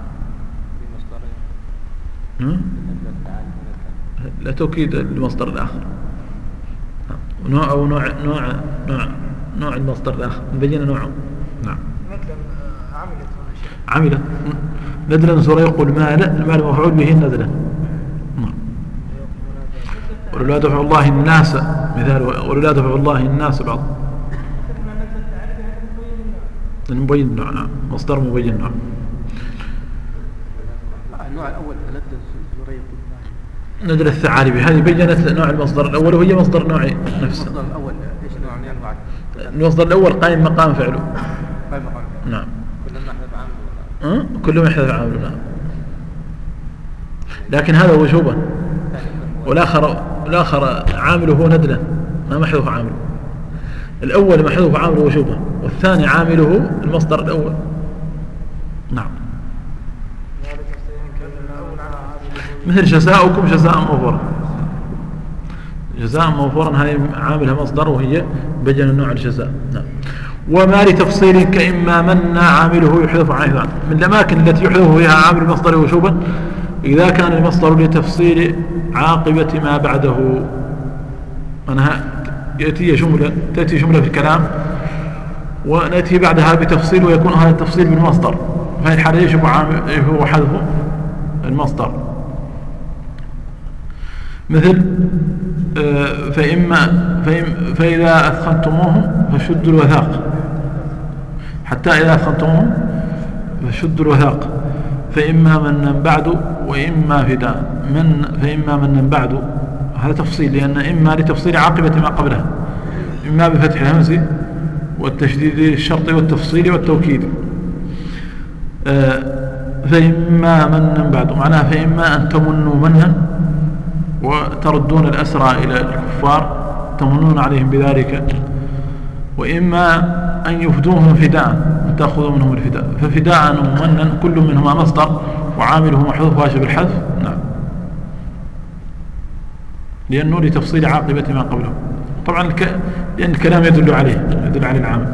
لا توكيد المصدر الآخر، نوع أو نوع المصدر الآخر، نبين نوعه. نعم. عملت ندلا زريق المال مفعول به ندلا. ولولا دفع الله الناس، مثال ولولا دفع الله الناس بعض. مبين نوع. نعم، مصدر مبين نوع. النوع الأول ندل الثعالب، هذه بينت نوع المصدر الأول، وهي مصدر نوعي نفسه. المصدر الأول ايش نوع؟ المصدر الأول قائم مقام فعله. قائم مقام. نعم. كلما يحذف عامله. كلما يحذف عامله. نعم. لكن هذا وجوبا، والآخر عامله ندلا، ما محذوف عامله. الأول محذوف عامله وجوبا، والثاني عامله المصدر الأول. نعم. مثل جزاؤكم جزاء موفورا. جزاء موفورا هذه عاملها مصدر، وهي بين النوع الجزاء. نعم. وما لتفصيل كإما منا عامله يحذف عنه، من الأماكن التي يحذف فيها عامل المصدر وجوبا إذا كان المصدر لتفصيل عاقبة ما بعده. أنها تأتي جملة في الكلام، ونأتي بعدها بتفصيل، ويكون هذا التفصيل بالمصدر، فهي الحالة يجب حذف المصدر. مثل فإذا أثخنتموهم فشدوا الوثاق، حتى إذا أثخنتموهم فشدوا الوثاق، فإما منا بعد وإما فداء. فإما منا بعد هذا تفصيل، لأن إما لتفصيل عاقبة ما قبلها، إما بفتح الهمز والتشديد الشرط والتفصيل والتوكيد. فإما منا بعد معناها فإما أن تمنوا منا وتردون الأسرى إلى الكفار، تمنون عليهم بذلك وإما أن يفدوهم فداء أن تأخذوا منهم الفداء. ففداء ومنا كل منهما مصدر وعامله محذوف واجب الحذف. نعم، لأنه لتفصيل عاقبة ما قبله. طبعا لأن الكلام يدل عليه، يدل على العامل.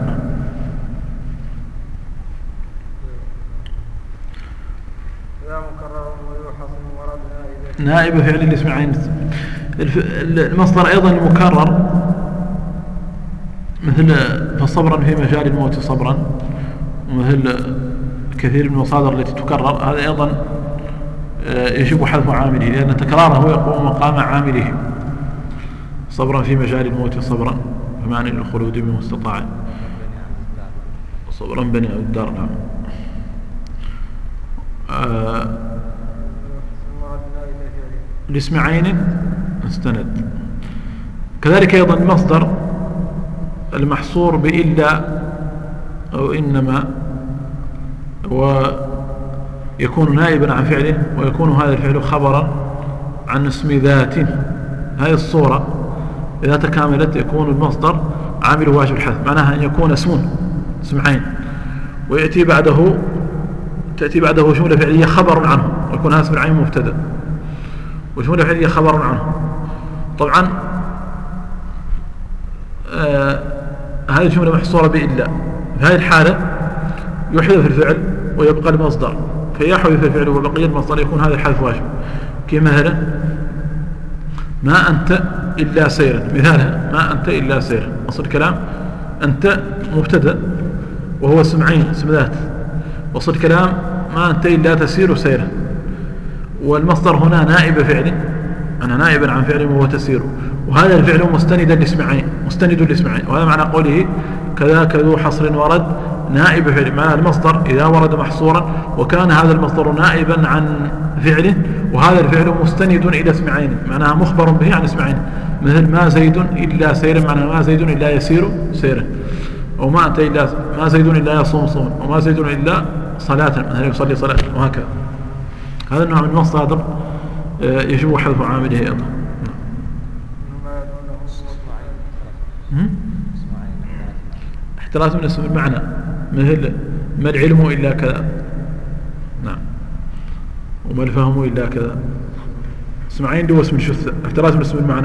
نائب فعل الاسم عين. المصدر أيضا المكرر مثل فصبرا في مجال الموت صبرا، ومثل كثير من المصادر التي تكرر، هذا أيضا يجب حذف عامله لأن تكراره يقوم مقام عامله. صبرا في مجال الموت صبرا بمعنى الخلود بمستطاع، صبرا بني الدار. نعم. الاسم عين مستند. كذلك أيضا المصدر المحصور بإلا أو إنما، ويكون نائبا عن فعله، ويكون هذا الفعل خبرا عن اسم ذاته. هذه الصورة إذا تكاملت يكون المصدر عامل واجب الحذف، معناها أن يكون اسم عين ويأتي بعده تأتي بعده جملة فعلية خبر عنه، ويكون هذا اسم العين مبتدأ وجملة فعلية خبر عنه. طبعا هذه الجملة محصورة بإلا. في هذه الحالة يحذف الفعل ويبقى المصدر، فيحذف الفعل وبقي المصدر يكون هذا الحذف واجب. كمثلا ما أنت إلا سيرا، مثالها ما أنت إلا سيرا. أصل الكلام أنت مبتدأ وهو اسم عين اسم ذات، وأصل الكلام ما أنت إلا تسير سيرا، والمصدر هنا نائب فعل، أنا نائبا عن فعل وهو تسير، وهذا الفعل مستند لاسم عين. وهذا معنى قوله كذاك ذو حصر ورد نائب فعل، معنى المصدر إذا ورد محصورا وكان هذا المصدر نائبا عن فعله، وهذا الفعل مستند إلى اسم عين، معناها مخبر به عن اسم عين. مثل ما زيد إلا سيرا، معنى ما زيد إلا يسير سيرا، وما أنت إلا ما زيد إلا يصوم صوما، وما زيد إلا صلاة مثلا يصلي صلاة، وهكذا. هذا النوع من المصادر يجب حذف عامله أيضا. احتراز من اسم المعنى، مثل ما العلم إلا كذا، نعم، وما الفهم إلا كذا. اسم عين له اسم الشثة، احتراز من اسم المعنى.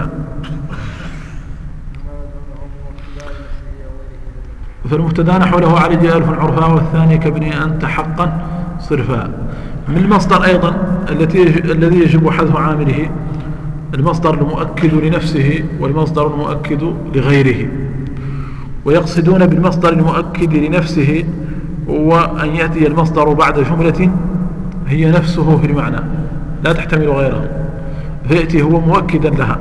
فالمبتدا نحو له علي ألف عرفا، والثاني كابني أنت حقا صرفا. من المصدر أيضا الذي يجب حذف عامله المصدر المؤكد لنفسه والمصدر المؤكد لغيره. ويقصدون بالمصدر المؤكد لنفسه هو أن يأتي المصدر بعد جملة هي نفسه في المعنى لا تحتمل غيره، فيأتي هو مؤكدا لها.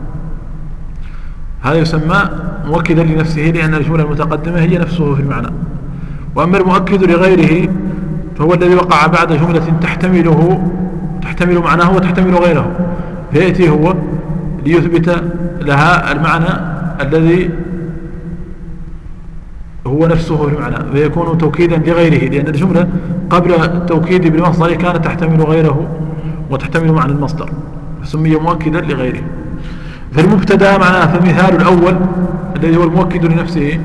هذا يسمى مؤكدا لنفسه لأن الجملة المتقدمة هي نفسه في المعنى. وأما المؤكد لغيره فهو الذي وقع بعد جملة تحتمل معناه وتحتمل غيره، فيأتي هو ليثبت لها المعنى الذي هو نفسه في المعنى، فيكون توكيدا لغيره، لأن الجملة قبل التوكيد بالمصدر كانت تحتمل غيره وتحتمل معنى المصدر، فسمي مؤكدا لغيره. فالمبتدا معناه، فالمثال الأول الذي هو المؤكد لنفسه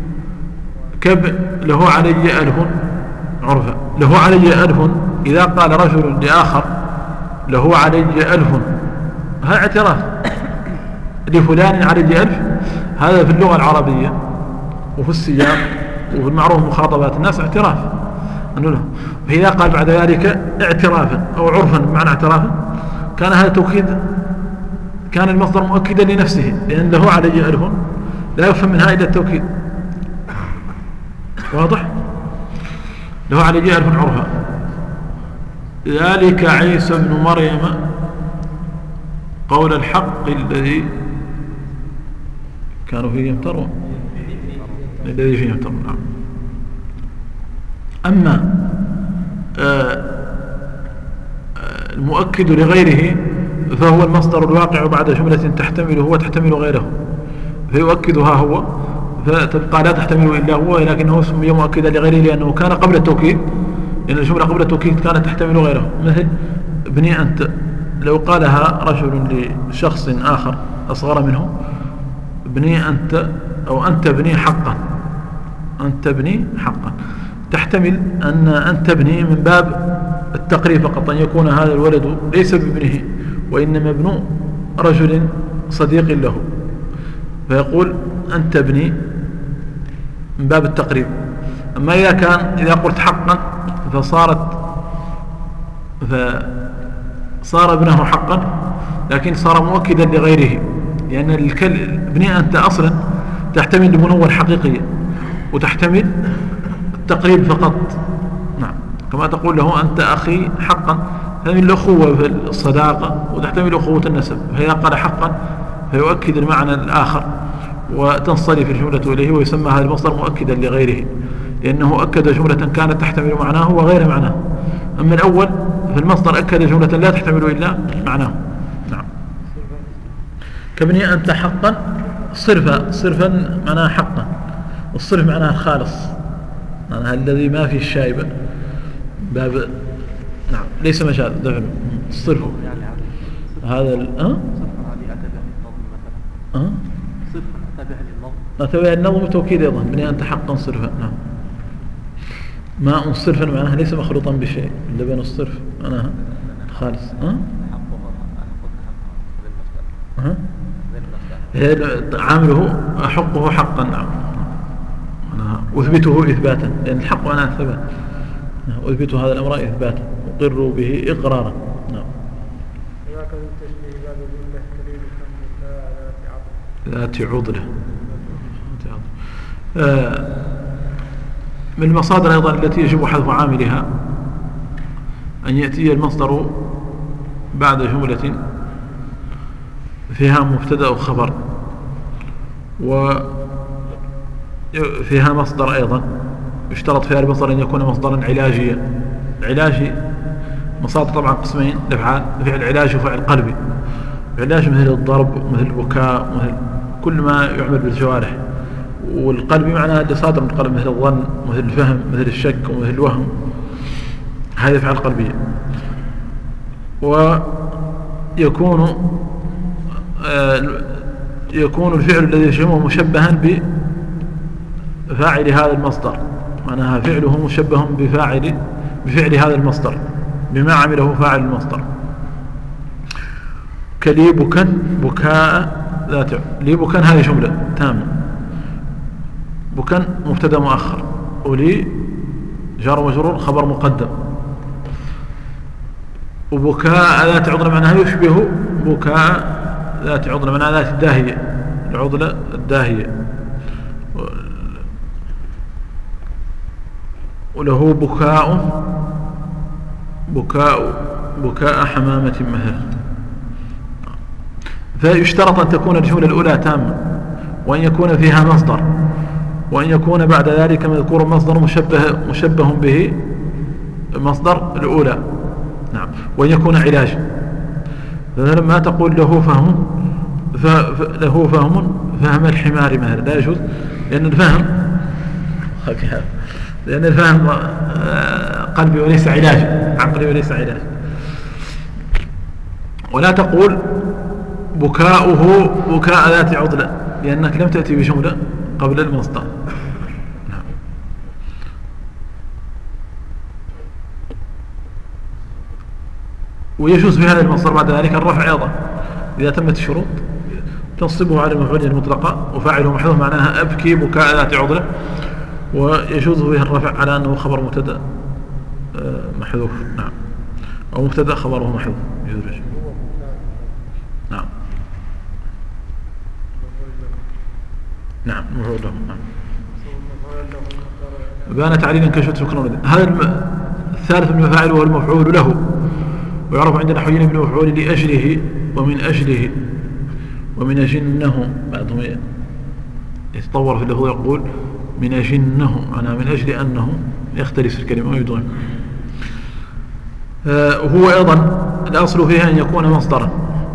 له علي ألف عرفا. له علي ألف، إذا قال رجل لآخر له علي ألف، هذا اعتراف لفلان علي ألف. هذا في اللغة العربية وفي السياق وفي المعروف مخاطبات الناس اعتراف أنه له. فإذا قال بعد ذلك اعترافا أو عرفا بمعنى اعترافا، كان هذا توكيد، كان المصدر مؤكدا لنفسه، لأن له علي ألف لا يفهم منها إلا التوكيد. واضح؟ له علي ألف عرفا. ذلك عيسى ابن مريم قول الحق الذي كانوا فيه يمترون، الذي فيه يمترون. نعم. أما المؤكد لغيره فهو المصدر الواقع بعد جملة تحتمله وتحتمل غيره، فيؤكدها هو، فتبقى لا تحتمل إلا هو، لكنه سمي مؤكدا لغيره لأنه كان قبل التوكيد، لأن الجملة قبل التوكيد كانت تحتمل غيره. مثل ابني أنت، لو قالها رجل لشخص آخر أصغر منه ابني أنت، أو أن تبني حقا، أن تبني حقا، تحتمل أن تبني من باب التقريب فقط، أن يكون هذا الولد ليس بابنه وإنما ابن رجل صديق له، فيقول أن تبني من باب التقريب. أما إذا قلت حقا فصار ابنه حقا، لكن صار مؤكدا لغيره، لأن ابني أنت أصلا تحتمل البنوة الحقيقية وتحتمل التقريب فقط. نعم، كما تقول له أنت أخي حقا، تحتمل الأخوة في الصداقة وتحتمل أخوة النسب، فإذا قال حقا فيؤكد المعنى الآخر وتنصرف الجملة إليه، ويسمى هذا المصدر مؤكدا لغيره، لأنه أكد جملة كانت تحتمل معناه وغير معناه. أما الأول في المصدر أكد جملة لا تحتمل إلا معناه. نعم، كابني أنت حقا، صرفا معناه حقا، والصرف معناه الخالص، معناه الذي ما فيه الشائبة، باب نعم ليس مجال دفن الصرف هذا أتبع النظم توكيد أيضا، بني أنت حقا صرفا. نعم، ماء صرفا معناها ليس مخلوطا بشيء، لبن الصرف معناها خالص. عامله أحقه حقا. نعم، أثبته إثباتا، لأن الحق معناه الثبات، أثبت هذا الأمر إثباتا، أقر به إقرارا. نعم، ذات عضلة. من المصادر أيضا التي يجب حذف عاملها أن يأتي المصدر بعد جملة فيها مبتدأ وخبر، وفيها مصدر أيضا، يشترط فيها المصدر أن يكون مصدرا علاجيا. علاجي مصادر طبعا قسمين لفعال، فعل علاجي وفعل قلبي. علاج مثل الضرب، مثل البكاء، مثل كل ما يعمل بالجوارح. والقلبي معناه اللي صادر من القلب، مثل الظن، مثل الفهم، مثل الشك، ومثل الوهم، هذه فعل قلبية. يكون الفعل الذي يشبهه مشبها بفاعل هذا المصدر، معناها فعله مشبه بفعل هذا المصدر، بما عمله فاعل المصدر. كليبكا بكاء ذات ليبكا، هذه جملة تامة، بكا مبتدا مؤخر، ولي جار ومجرور خبر مقدم، وبكاء ذات عضلة معناها يشبه بكاء ذات عضلة معناها ذات الداهية، العضلة الداهية. وله بكاء حمامة مثلا. فيشترط أن تكون الجملة الأولى تامة، وأن يكون فيها مصدر، وأن يكون بعد ذلك مذكور مصدر مشبه به مصدر الأولى. نعم، وأن يكون علاج. فلما تقول له فهم الحمار مثلا، لا يجوز، لأن الفهم قلبي وليس علاج، عقلي وليس علاج. ولا تقول بكاؤه بكاء ذات عضلة، لأنك لم تأتي بجملة قبل المصدر. نعم. ويجوز في هذا المصدر بعد ذلك الرفع أيضا إذا تمت الشروط، تنصبه على المفعول المطلقة وفاعله محذوف، معناها أبكي بكاء ذات عضلة، ويجوز فيها الرفع على أنه خبر مبتدأ محذوف. نعم، أو مبتدأ خبره محذوف يجوز. نعم، نعم، مفعول له. نعم، بان تعليلا كشفت فكرا. هذا الثالث من المفاعل وهو المفعول له، ويعرف عند النحويين بالمفعول لأجله ومن أجله ومن أجنه. بعضهم يتطور في اللفظ يقول من أجنه، معناها من أجل أنه يختلف الكلمة ويدغم. وهو أيضا الأصل فيها أن يكون مصدرا،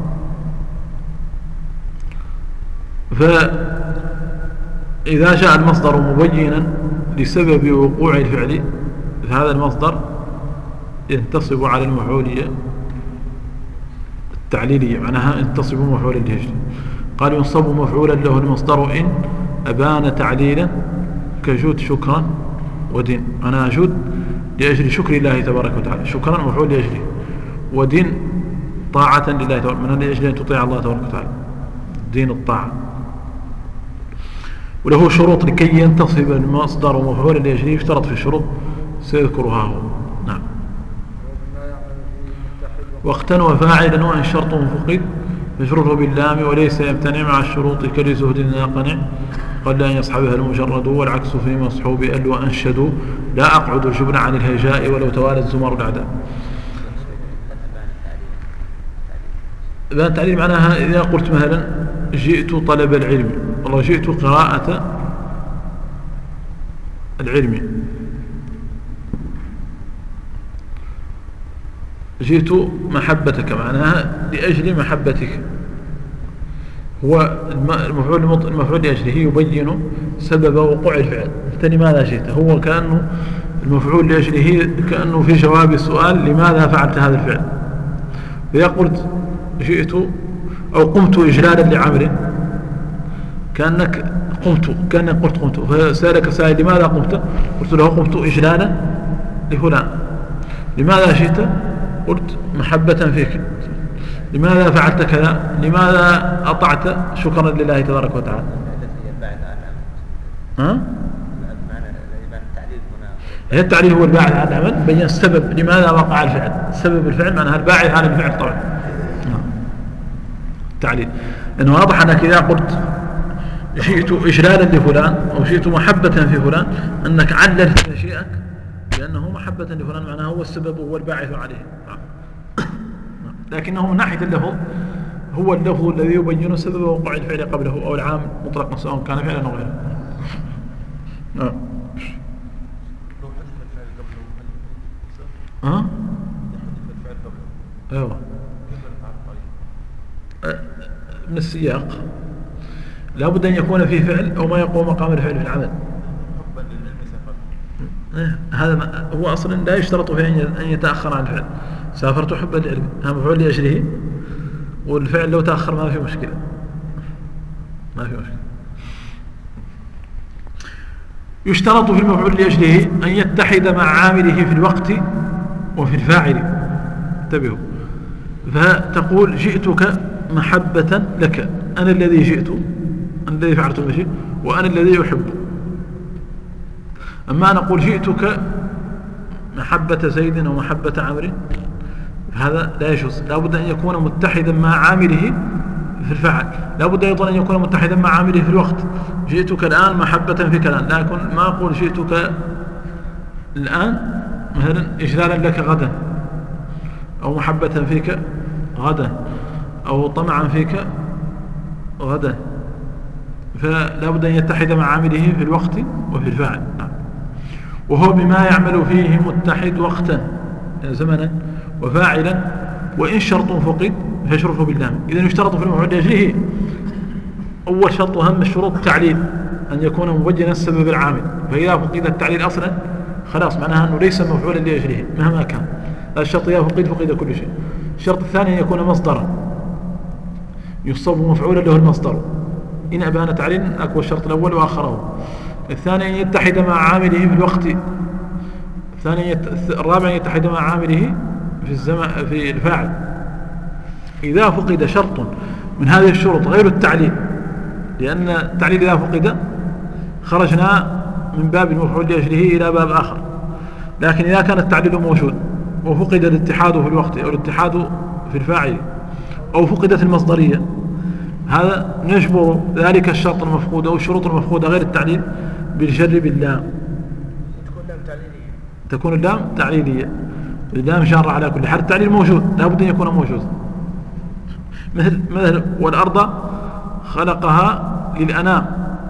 فإذا جاء المصدر مبينا لسبب وقوع الفعل، فهذا المصدر ينتصب على المفعولية التعليلية، معناها ينتصب مفعول لأجله. قال ينصب مفعولا له المصدر إن أبان تعليلا كجود شكرا ودين. أنا أجود لأجل شكر الله تبارك وتعالى، شكرا مفعول لأجله، ودين طاعة لله تبارك، من أجل أن تطيع الله تبارك وتعالى، دين الطاعة. وله شروط لكي ينتصب المصدر ومفعولا لأجله، يشترط في الشروط سيذكرها هو. نعم. وقتا وفاعلا وإن شرط فقد فشرطه باللام وليس يمتنع مع الشروط كلزهد ناقنع قل أن يصحبها المجرد، والعكس في مصحوب أل وأنشدوا لا أقعد الجبن عن الهجاء ولو توالت زمر الأعداء. بان تعليل معناها إذا قلت مثلا جئت طلب العلم، والله جئت قراءة العلم، جئت محبتك معناها لأجل محبتك، هو المفعول لأجله يبين سبب وقوع الفعل. أنت لماذا جئت؟ هو كأنه المفعول لأجله كأنه في جواب السؤال لماذا فعلت هذا الفعل. إذا قلت جئت أو قمت إجلالا لعمر كأنك قلت قمت، فسألك سائل لماذا قمت؟ قلت له قمت إجلالا لفلان. لماذا جئت؟ قلت محبة فيك. لماذا فعلت كذا؟ لماذا أطعت شكرا لله تبارك وتعالى؟ التعليل هو الباعث عن العمل، بين السبب لماذا وقع الفعل، سبب الفعل معناها الباعث عن الفعل طبعا. التعليل إنه واضح أنك إذا قلت جئت إجلالا لفلان أو جئت محبة في فلان أنك عللت شيئك لأنه محبة لفلان معناه هو السبب وهو الباعث عليه. لكنه من ناحية اللفظ هو اللفظ الذي يبين سبب وقوع الفعل قبله أو العام مطلقا سواء كان فعلا أو غيره. لو حدث الفعل قبله أيوة من السياق لابد أن يكون فيه فعل أو ما يقوم مقام الفعل في العمل. هذا هو أصلا لا يشترط فيه أن يتأخر عن الفعل. سافرت حبا للعلم، هذا مفعول لأجله، والفعل لو تأخر ما في مشكلة، ما في مشكلة. يشترط في المفعول لأجله أن يتحد مع عامله في الوقت وفي الفاعل. انتبهوا، فتقول جئتك محبة لك، أنا الذي جئت، أنا الذي فعلت المشي، وأنا الذي أحب. أما نقول جئتك محبة زيد أو محبة عمرو هذا لا يجوز، لا بد أن يكون متحدا مع عامله في الفعل، لا بد أيضا أن يكون متحدا مع عامله في الوقت. جئتك الآن محبة فيك الآن، لكن ما أقول جئتك الآن مثلا إجلالا لك غدا، أو محبة فيك غدا، أو طمعا فيك غدا. فلا بد أن يتحد مع عامله في الوقت وفي الفاعل. وهو بما يعمل فيه متحد وقتا زمنا وفاعلا، وإن شرط فقد فيشرفه باللام. إذا يشترط في المفعول لأجله أول شرط وهم الشروط التعليل، أن يكون مبينا السبب العامل، فإذا فقد التعليل أصلا خلاص معناها أنه ليس مفعولا لأجله مهما كان. الشرط إذا فقد كل شيء. الشرط الثاني أن يكون مصدرا، يصب مفعولا له المصدر، إن أبان تعليل أكوى الشرط الأول وآخره. الثاني أن يتحد مع عامله في الوقت. الرابع أن يتحد مع عامله في الفاعل. إذا فقد شرط من هذه الشروط غير التعليل، لأن التعليل إذا فقد خرجنا من باب المفعول لأجله إلى باب آخر. لكن إذا كان التعليل موجود وفقد الاتحاد في الوقت أو الاتحاد في الفاعل أو فقدت المصدرية، هذا نجبر ذلك الشرط المفقود أو الشروط المفقودة غير التعليل بالجر باللام. تكون اللام تعليلية، اللام جارة على كل حال. التعليل موجود، لا بد أن يكون موجود. مثل والأرض خلقها للأنام،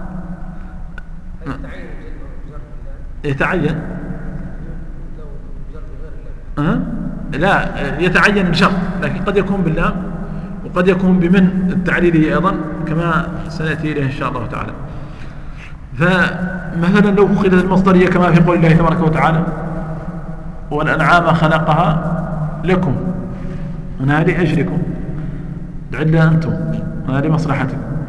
يتعين لا يتعين بشرط، لكن قد يكون باللام وقد يكون بمن التعليلية أيضا كما سنأتي إليه إن شاء الله تعالى. فمثلا لو فقدت المصدرية كما في قول الله تبارك وتعالى والأنعام خلقها لكم، أنا لأجلكم، لعل أنتم، أنا لمصلحتكم.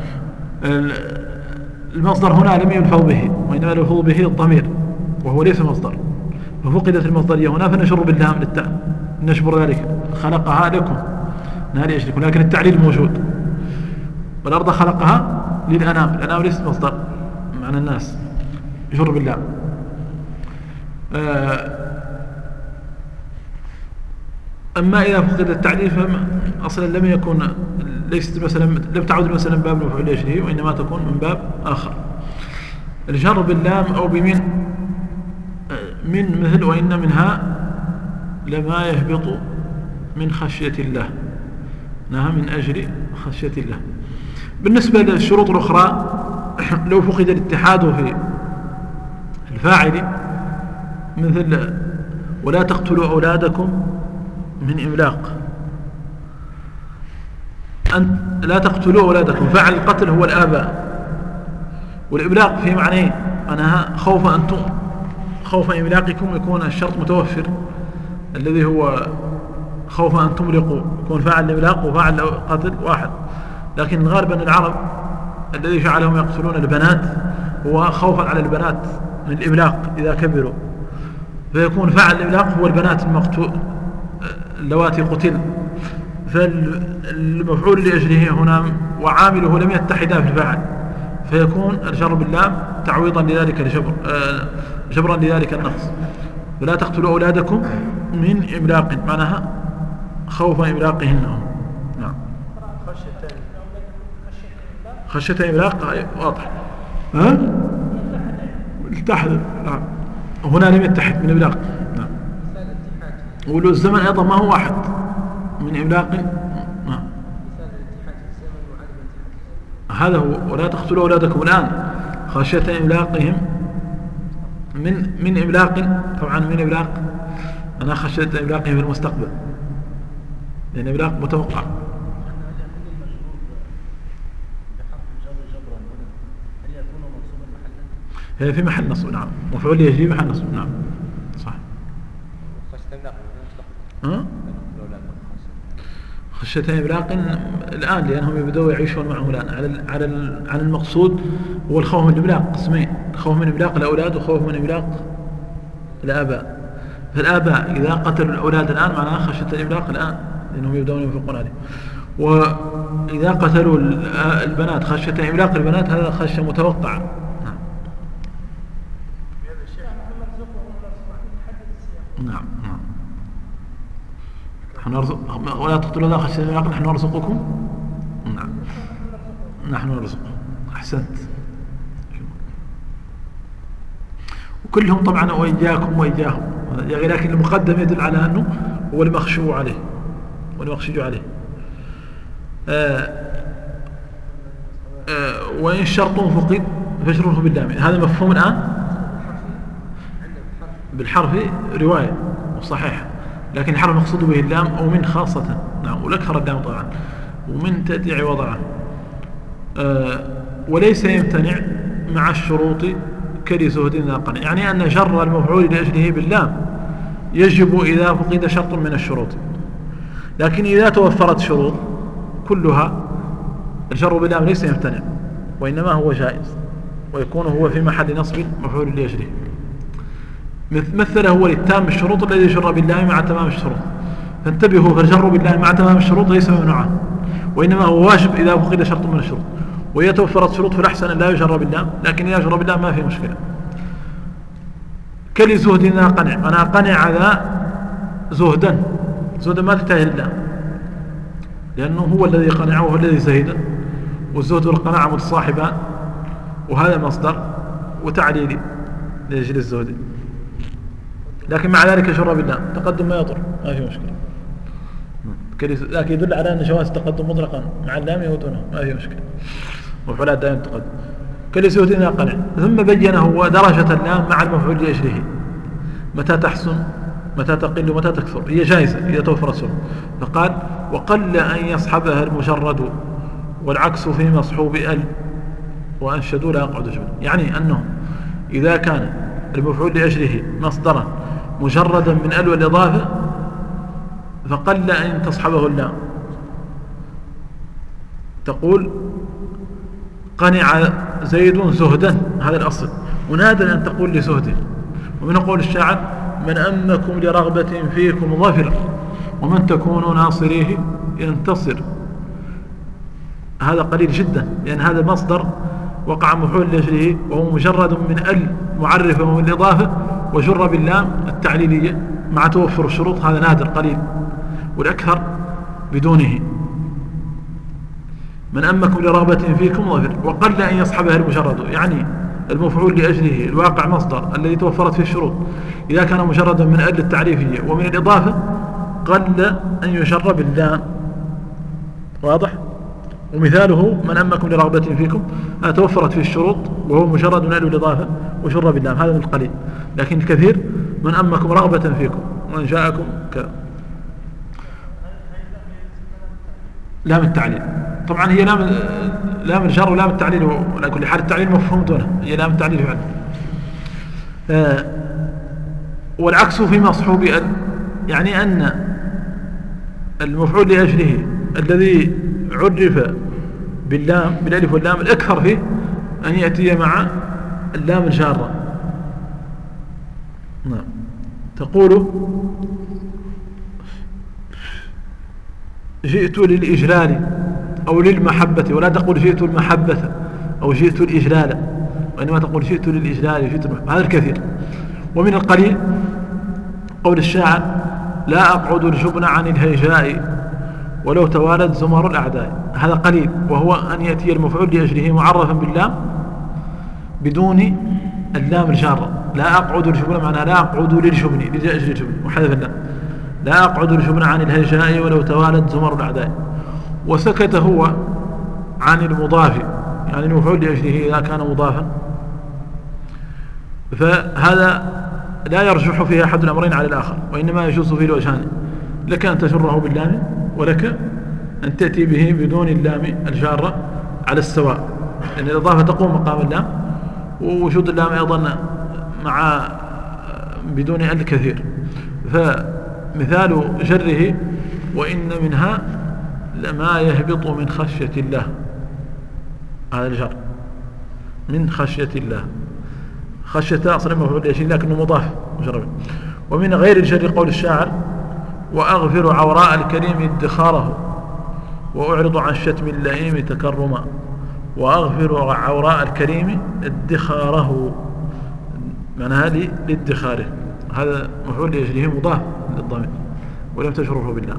المصدر هنا لم يلفظ به، وإنما يلفظ به الضمير وهو ليس مصدر، ففقدت المصدرية هنا فنشر باللام نشبر ذلك خلقها لكم نهار أجلكم، لكن التعليل موجود. والأرض خلقها للأنام، الأنام ليس مصدر معنى الناس، يشر باللام. أما إذا فقد التعليل فأصلا لم يكن، ليست مثلا لم تعود مثلا باب المفعول لأجله، وإنما تكون من باب آخر. الجر باللام أو بمن، من مثل وإن منها لما يهبط من خشية الله، نها من أجل خشية الله. بالنسبة للشروط الأخرى لو فقد الاتحاد في الفاعل مثل ولا تقتلوا أولادكم من إملاق، أن لا تقتلوا أولادكم، فاعل القتل هو الآباء، والإملاق في معنى أنها خوف إملاقكم يكون الشرط متوفر الذي هو خوف أن تملقوا، يكون فاعل الإملاق وفاعل القتل واحد. لكن الغالب أن العرب الذي جعلهم يقتلون البنات هو خوفا على البنات من الإملاق إذا كبروا، فيكون فاعل الإملاق هو البنات المقتول اللواتي قتل، فالمفعول لأجله هنا وعامله لم يتحدا في الفاعل، فيكون الجر باللام تعويضا لذلك جبرا لذلك النقص. فلا تقتلوا أولادكم من إملاق معناها خوف إملاقهن. نعم، خشية إملاق واضح. التحد نعم، هنا لم يتحد من إملاق. نعم، ولو الزمن أيضا ما هو واحد من إملاق. نعم، هذا هو ولا تقتلوا أولادكم الآن خشية إملاقهم من إملاق، طبعا من إملاق أنا خشية إملاقهم في المستقبل، لأن إملاق متوقع. هي في محل نصب. نعم، مفعول يجي محل نصب. نعم صح. خشية إملاق الآن لأنهم يبدأوا يعيشون معه الآن على المقصود هو الخوف من الإملاق قسمين، خوف من إملاق الأولاد وخوف من إملاق الآباء. فالآباء إذا قتلوا الأولاد الآن معناها خشية الإملاق الآن لأنهم يبدأون ينفقون عليه، وإذا قتلوا البنات خشية إملاق البنات هذا خشية متوقعة. نعم نعم، ولا تقتلوا ذا خشية الإملاق نحن نرزقكم. نعم، نحن نرزقكم. أحسنت. وكلهم طبعا وإياكم وإياهم، لكن المقدم يدل على أنه هو المخشوع عليه والمخشوع عليه. وإن شرط فقد فاشرطه باللام، هذا مفهوم الآن بالحرف رواية وصحيحة، لكن الحرف المقصود به اللام أو من خاصة. نعم، والأكثر اللام طبعا، ومن تأتي عوضها. وليس يمتنع مع الشروط كلزهد ذا قنع، يعني أن جر المفعول لأجله باللام يجب إذا فقد شرط من الشروط، لكن إذا توفرت شروط كلها الجر باللام ليس يمتنع، وإنما هو جائز، ويكون هو في محل نصب مفعول لأجله. مثله هو للتام الشروط الذي جر باللام مع تمام الشروط، فانتبهوا، فالجر باللام مع تمام الشروط ليس ممنوعا، وإنما هو واجب إذا فقد شرط من الشروط. وإذا توفرت شروط فالأحسن أن لا يجر باللام، لكن إذا جر باللام ما في مشكلة. كلزهد ذا قنع، أنا قنع ذا زهدا، زهدا ما تنتهي اللام لأنه هو الذي قنع وهو الذي زهد، والزهد والقناعة متصاحبان، وهذا مصدر وتعليلي لأجل الزهد، لكن مع ذلك جر باللام تقدم ما يضر ما في مشكلة. لكن يدل على أن جواز التقدم مطلقا مع اللام يودونه ما في مشكلة، مفعولات دائما تقدم. كلزهد ذا قنع، ثم بينه درجة اللام مع المفعول لأجله، متى تحسن متى تقل ومتى تكثر، هي جائزة إذا توفرت سنة. فقال وقل أن يصحبها المجرد والعكس في مصحوب وأنشدوا لا يقعد جبل، يعني أنه إذا كان المفعول لأجله مصدرا مجردا من والإضافة فقل أن تصحبه اللام، تقول قنع زيد زهدا، هذا الأصل، ونادر أن تقول لزهده. ومن قول الشاعر: من أمكم لرغبة فيكم ظفر ومن تكونوا ناصريه ينتصر. هذا قليل جدا، لأن هذا مصدر وقع مفعول لأجله، وهو مجرد من معرفة ومن الإضافة، وجر باللام التعليلية مع توفر الشروط. هذا نادر قليل، والأكثر بدونه. من أمكم لرغبة فيكم ظفر، وقل أن يصحبها المجرد، يعني المفعول لأجله الواقع مصدر الذي توفرت فيه الشروط إذا كان مجردا من التعريفية ومن الإضافة قل أن يجر باللام. واضح؟ ومثاله: من أمكم لرغبة فيكم، توفرت فيه الشروط وهو مجرد من الإضافة وجر باللام، هذا من القليل. لكن الكثير: من أمكم رغبة فيكم ومن جاءكم كذا. لام التعليل طبعا هي لام الجر ولام التعليل، وعلى كل حال التعليل مفهوم دونه، هي لام التعليل فعلا. والعكس في مصحوب ال، يعني أن المفعول لأجله الذي عرف باللام بالالف واللام الأكثر فيه أن يأتي مع اللام الجارة. نعم. تقول: جئت للإجلال أو للمحبة، ولا تقول جئت المحبة أو جئت الإجلال، وإنما تقول جئت للإجلال جئت المحبة. هذا الكثير. ومن القليل قول الشاعر: لا أقعد الجبن عن الهيجاء ولو توالت زمر الأعداء. هذا قليل، وهو أن يأتي المفعول لأجله معرفا باللام بدون اللام الجارة. لا أقعد الجبن معناها لا أقعد للجبن لأجل الجبن، وحذف اللام. لا أقعد الجبن عن الهيجاء ولو توالت زمر الأعداء. وسكت هو عن المضاف، يعني المفعول لأجله إذا كان مضافا، فهذا لا يرجح فيه أحد الأمرين على الآخر، وإنما يجوز فيه الوجهان: لك أن تجره باللام، ولك أن تأتي به بدون اللام الجارة على السواء، لأن الإضافة تقوم مقام اللام، ووجود اللام أيضا مع بدون الكثير. فمثال جره: وإن منها لما يهبط من خشية الله. هذا الجر من خشية الله، خشية أصلا مفعول لأجله لكنه مضاف مجرد. ومن غير الجر قول الشاعر: وأغفر عوراء الكريم ادخاره وأعرض عن شتم اللئيم تكرما. وأغفر عوراء الكريم ادخاره، معناها لادخاره، هذا مفعول لأجله مضاف للضمير ولم تجره بالله.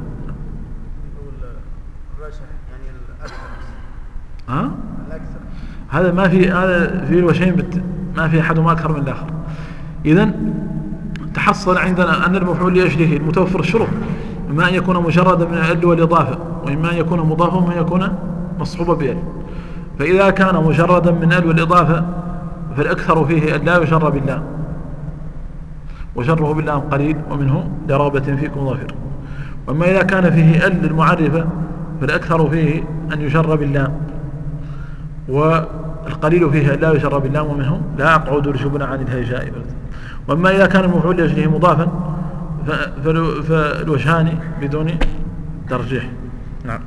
هذا ما في، هذا في الوجهين ما في أحدهما أكثر من الآخر. إذن تحصل عندنا أن المفعول لأجله المتوفر الشروط، إما أن يكون مجردا من الأل والإضافة، وإما أن يكون مضافا، وإما أن يكون مصحوبا بأل. فإذا كان مجردا من الأل والإضافة فالأكثر فيه أن لا يجر بالله، وجره بالله قليل، ومنه لرغبة فيكم ظافر. وأما إذا كان فيه أل المعرفة فالأكثر فيه أن يجر بالله، والقليل فيه أن لا يجر بالله، ومنه لا أقعد الجبن عن الهيجاء. وأما إذا كان المفعول لأجله مضافا فالوجهان بدون ترجيح. نعم.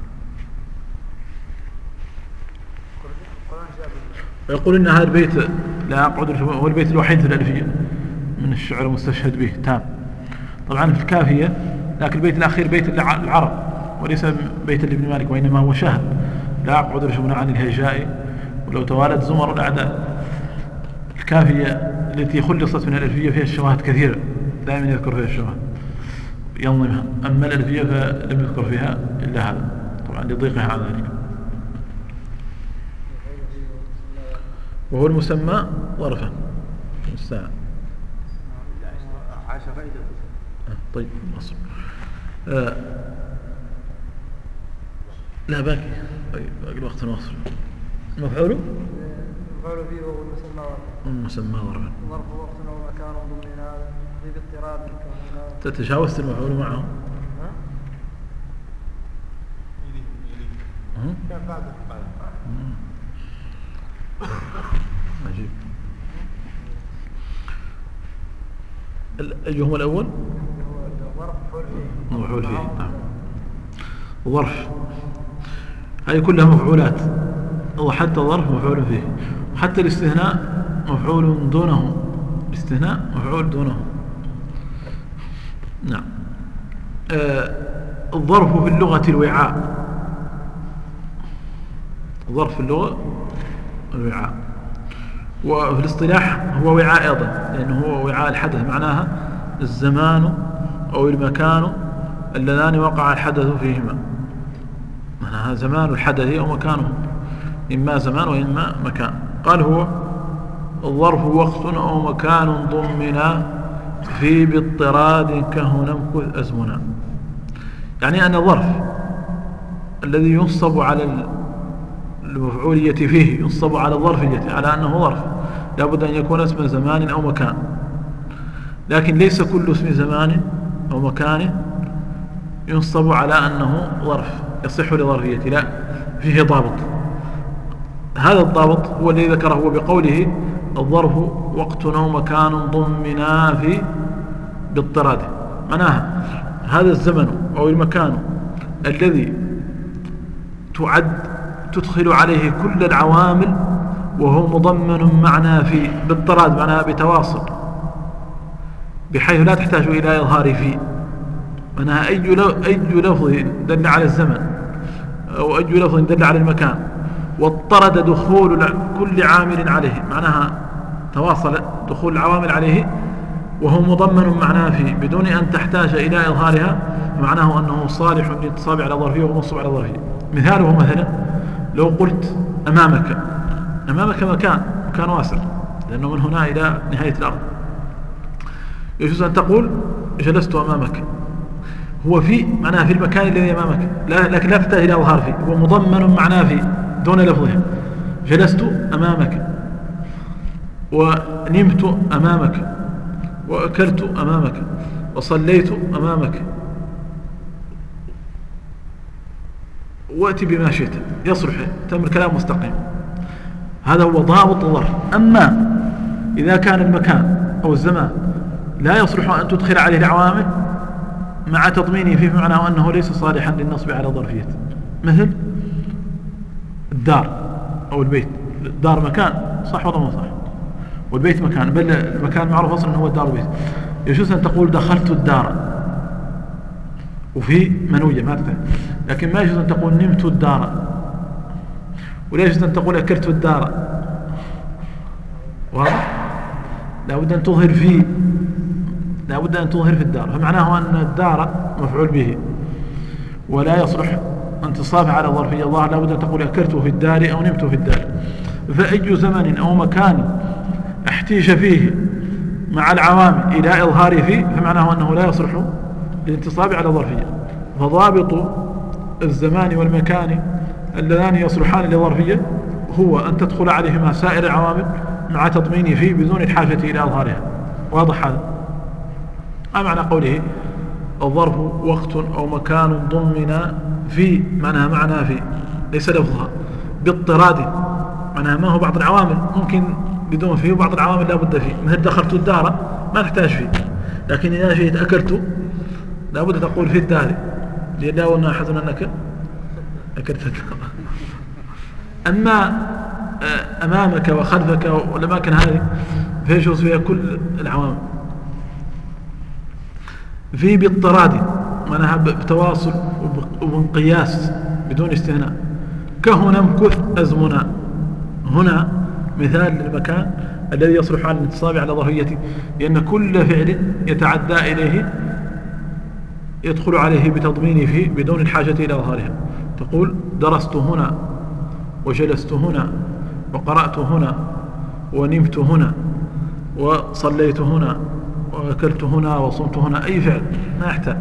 ويقول إن هذا البيت لا أقعد الجبن هو البيت الوحيد في الألفية من الشعر المستشهد به تام. طبعا في الكافية، لكن البيت الأخير بيت العرب وليس بيت لابن مالك، وإنما هو شهد: لا أقعد الجبن عن الهيجاء ولو توالت زمر الأعداء. الكافية التي خلصت من الألفية فيها الشواهد كثيرة، دائما يذكر فيها الشواهد ينظمها. أما الألفية فلم يذكر فيها إلا هذا، طبعا لضيقها عن ذلك. وهو المسمى ظرفا الساعة. طيب مصر. لا باقي الوقت مصر. مفعوله مفعول فيه وهو المسمى ظرفا. المسمى ظرفا. ظرف وقت ومكان ضمن هذا باضطراب الكون. تتجاوزت المفعول معه. عجيب. أيهما الأول؟ مفعول فيه. نعم. ظرف هذه كلها مفعولات وحتى الظرف مفعول فيه، وحتى الاستثناء مفعول دونه، الاستثناء مفعول دونه. نعم. الظرف في اللغة الوعاء، الظرف في اللغة الوعاء، وفي الاصطلاح هو وعاء أيضا، لأنه هو وعاء الحدث، معناها الزمان أو المكان اللذان وقع الحدث فيهما، معناها زمان الحدث أو مكانه، إما زمان وإما مكان. قال هو الظرف وقت أو مكان ضمنا في باضطراد كهنا امكث أزمنا. يعني أن الظرف الذي ينصب على المفعولية فيه ينصب على الظرفية، على أنه ظرف لابد أن يكون اسم زمان أو مكان، لكن ليس كل اسم زمان أو مكان ينصب على أنه ظرف يصح لظرفية، لا، فيه ضابط. هذا الضابط هو الذي ذكره بقوله الظرف وقت أو مكان ضمنا في باضطراده، معناها هذا الزمن أو المكان الذي تدخل عليه كل العوامل وهو مضمن معنا في باضطراد، معناها بتواصل، بحيث لا تحتاج إلى إظهار فيه، معناها أي لفظ دل على الزمن أو أي لفظ دل على المكان واضطرد دخول كل عامل عليه، معناها تواصل دخول العوامل عليه وهو مضمن معناه فيه بدون أن تحتاج إلى إظهارها، معناه أنه صالح للانتصاب على ظرفية ومنصب على ظرفية. مثاله مثلا لو قلت أمامك، أمامك مكان واسع، لأنه من هنا إلى نهاية الأرض. يجوز أن تقول جلست أمامك، هو في معناه في المكان الذي أمامك، لكن لا تحتاج إلى إظهار فيه، هو مضمن معناه فيه دون لفظه. جلست أمامك، ونمت أمامك، وأكلت أمامك، وصليت أمامك، وأتي بما شئت، يصلح تم الكلام مستقيم. هذا هو ضابط الظرف. أما إذا كان المكان أو الزمان لا يصلح أن تدخل عليه العوامل مع تضمينه فيه، معناه أنه ليس صالحا للنصب على ظرفية، مثل الدار أو البيت. الدار مكان صح ولا ما صح، والبيت مكان، بل المكان معروف أصلا هو الدار والبيت. يجوز أن تقول دخلت الدار وفي منوية ما تفهم، لكن ما يجوز أن تقول نمت الدار، ولا يجوز أن تقول أكلت الدار. واضح؟ لابد أن تظهر فيه، لابد أن تظهر في الدار، فمعناه أن الدار مفعول به ولا يصلح انتصاب على ظرفية الله، لابد أن تقول أكلت في الدار أو نمت في الدار. فأي زمن أو مكان احتيج فيه مع العوامل إلى إظهار فيه فمعناه أنه لا يصلح للانتصاب على ظرفية. فضابط الزمان والمكان اللذان يصلحان لظرفية هو أن تدخل عليهما سائر العوامل مع تضمينه فيه بدون الحاجة إلى إظهارها. واضح هذا؟ ما معنى قوله الظرف وقت أو مكان ضمن في، معناها معناها في ليس لفظها، باضطراد، معناها ما هو بعض العوامل ممكن بدون فيه وبعض العوامل لا بد فيه، مثل دخلت الدار ما نحتاج فيه، لكن إذا جئت أكلت لا بد تقول في الدار لأنه أنه حزن أنك أكلت الدار. أما أمامك وخلفك والأماكن هذه فيجوز فيها كل العوامل. في باضطراد معناها بتواصل وبانقياس بدون استثناء. كهنا امكث أزمنا، هنا مثال للمكان الذي يصلح على الانتصاب على ظرفيته، لأن كل فعل يتعدى إليه يدخل عليه بتضمينه فيه بدون الحاجة إلى إظهارها. تقول درست هنا، وجلست هنا، وقرأت هنا، ونمت هنا، وصليت هنا، وأكلت هنا، وصمت هنا. أي فعل ما يحتاج،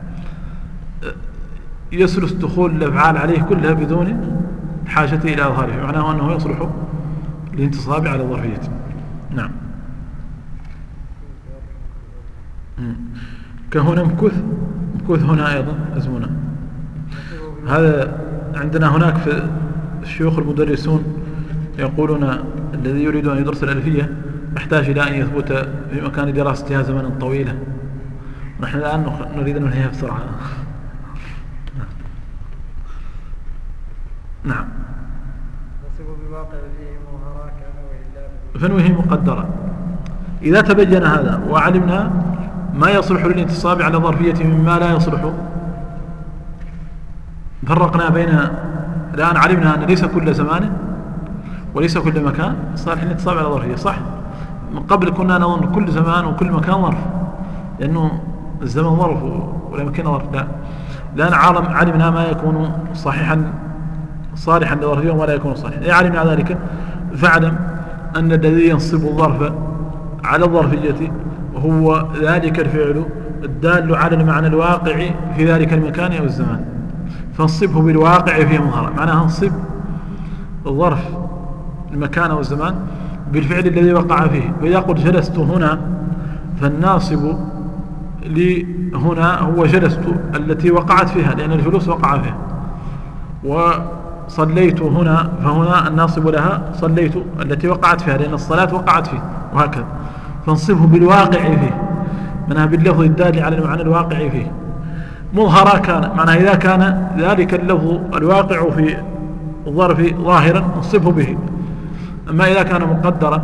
يسلس دخول الأفعال عليه كلها بدون حاجة إلى إظهاره، معناه أنه يصلح للانتصاب على ظرفيته. نعم. كهنا مكث، مكث هنا أيضا أزمنا. هذا عندنا هناك في الشيوخ المدرسون يقولون الذي يريد أن يدرس الألفية يحتاج إلى أن يثبت في مكان دراستها زمنا طويلا، ونحن الآن نريد أن ننهيها بسرعة. بس نعم. تنصب بواقع فيه مظهرا كان وإلا فنوه مقدرة. إذا تبين هذا وعلمنا ما يصلح للانتصاب على ظرفية مما لا يصلح، فرقنا بين الآن علمنا أن ليس كل زمان وليس كل مكان صالح للانتصاب على ظرفية، صح؟ من قبل كنا نظن كل زمان وكل مكان ظرف، لأنه الزمن ظرف والمكان ظرف. لا، الآن علمنا ما يكون صالحا لظرفية وما لا يكون صالحا. إذا علمنا ذلك فاعلم أن الذي ينصب الظرف على الظرفية هو ذلك الفعل الدال على المعنى الواقع في ذلك المكان أو الزمان، فانصبه بالواقع فيه مظهرا. معناها انصب الظرف المكان أو الزمان بالفعل الذي وقع فيه. فإذا قلت جلست هنا فالناصب لهنا هو جلست التي وقعت فيها، لأن الجلوس وقع فيها. وصليت هنا فهنا الناصب لها صليت التي وقعت فيها، لأن الصلاة وقعت فيه، وهكذا. فانصبه بالواقع فيه، معناها باللفظ الدال على المعنى الواقع فيه مظهرا كان. معناها إذا كان ذلك اللفظ الواقع في الظرف ظاهرا انصبه به. أما إذا كان مقدرا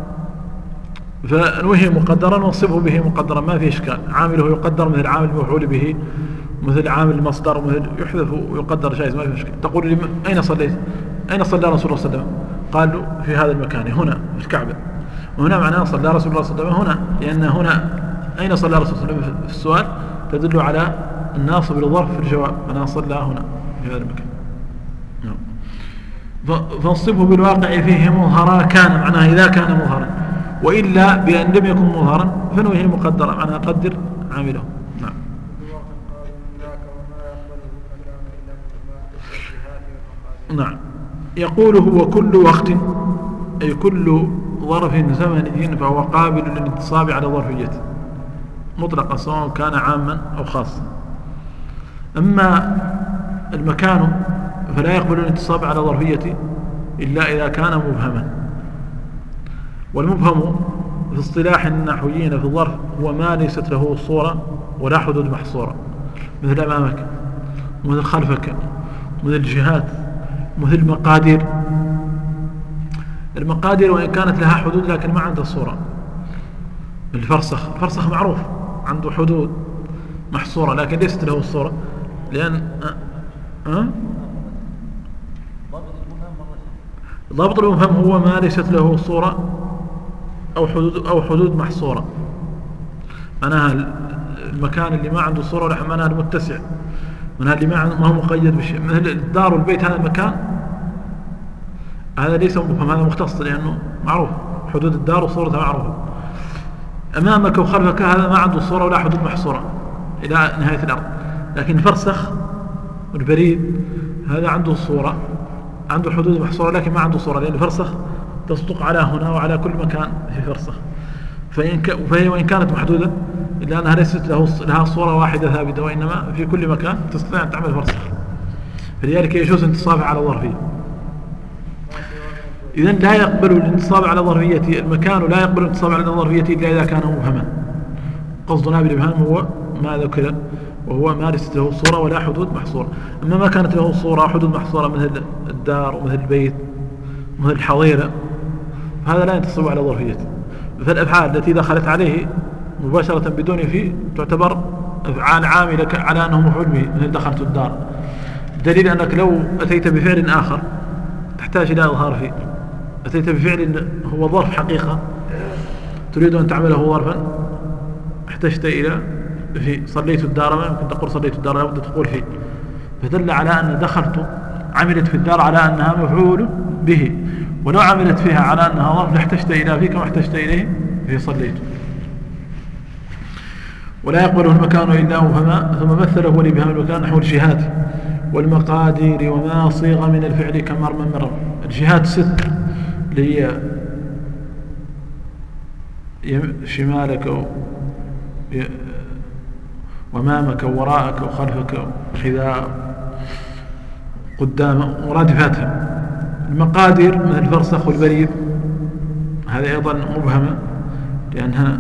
فنوهي مقدرا وانصبه به مقدرا، ما في إشكال. عامله يقدر مثل عامل المفعول به، مثل عامل المصدر، مثل يحذف ويقدر جائز، ما في مشكلة. تقول لي أين صليت؟ أين صلى رسول الله صلى الله عليه وسلم؟ قالوا في هذا المكان، هنا في الكعبة. وهنا معناه صلى رسول الله صلى الله عليه وسلم هنا، لأن هنا أين صلى رسول الله صلى الله عليه وسلم في السؤال تدل على الناصب للظرف في الجواب، أنا صلى هنا في هذا المكان. فانصبه بالواقع فيه مظهرا كان، معناه إذا كان مظهرا، وإلا بأن لم يكن مظهرا فنوه مقدرا، معناه قدر عامله. نعم. نعم. يقول هو كل وقت، أي كل ظرف زمني فهو قابل للانتصاب على ظرفيته مطلقا، سواء كان عاما أو خاصا. أما المكان فلا يقبل الانتصاب على ظرفيته إلا إذا كان مبهما. والمبهم في اصطلاح النحويين في الظرف هو ما ليست له صورة ولا حدود محصورة، مثل أمامك، مثل خلفك، مثل الجهات، مثل مقادير. المقادير وإن كانت لها حدود لكن ما عندها صورة. الفرسخ معروف عنده حدود محصورة لكن ليست له الصورة، لأن ضابط المبهم هو ما ليست له صورة أو حدود محصورة. معناها المكان اللي ما عنده صورة ولا معناها المتسع، معناها اللي ما هو مقيد بشيء، مثل الدار والبيت. هذا المكان هذا ليس مبهم، هذا مختص لأنه معروف حدود الدار وصورتها معروفة. أمامك وخلفك هذا ما عنده صورة ولا حدود محصورة إلى نهاية الأرض. لكن الفرسخ والبريد هذا عنده صورة، عنده حدود محصورة لكن ما عنده صورة، لأن الفرسخ تصدق على هنا وعلى كل مكان في فرسخ. فهي وإن كانت محدودة إلا أنها ليست لها صورة واحدة ثابتة، وإنما في كل مكان تستطيع أن تعمل فرسخ، فلذلك يجوز انتصابها على ظرفية. إذن لا يقبل الانتصاب على ظرفية المكان، لا يقبل الانتصاب على ظرفية إلا إذا كان مبهما. قصدنا بالإبهام هو ما ذكر، وهو ما ليست له صورة ولا حدود محصورة. أما ما كانت له صورة وحدود محصورة مثل الدار ومثل البيت ومثل الحظيرة فهذا لا ينتصب على ظرفيته. فالأفعال التي دخلت عليه مباشرة بدون فيه تعتبر أفعال عاملة على أنه مفعول به، مثل دخلت الدار. دليل أنك لو أتيت بفعل آخر تحتاج إلى إظهار فيه، أتيت بفعل هو ظرف حقيقة تريد أن تعمله ظرفا احتجت إلى في صليت الدار، ما يمكن تقول صليت الدار، لابد تقول فيه. فدل على أن دخلت عملت في الدار على أنها مفعول به، ولو عملت فيها على أنها ظرف لاحتجت إلى فيه كما احتجت إليه في صليت. ولا يقبله المكان إلا مبهما. ثم مثله ولبهام المكان نحو الجهات والمقادير وما صيغ من الفعل كمر من مر. الجهات ست اللي هي شمالك وامامك ووراءك وخلفك وحذاء قدام مرادفاتها. المقادير من الفرسخ والبريد هذه أيضا مبهمة لأنها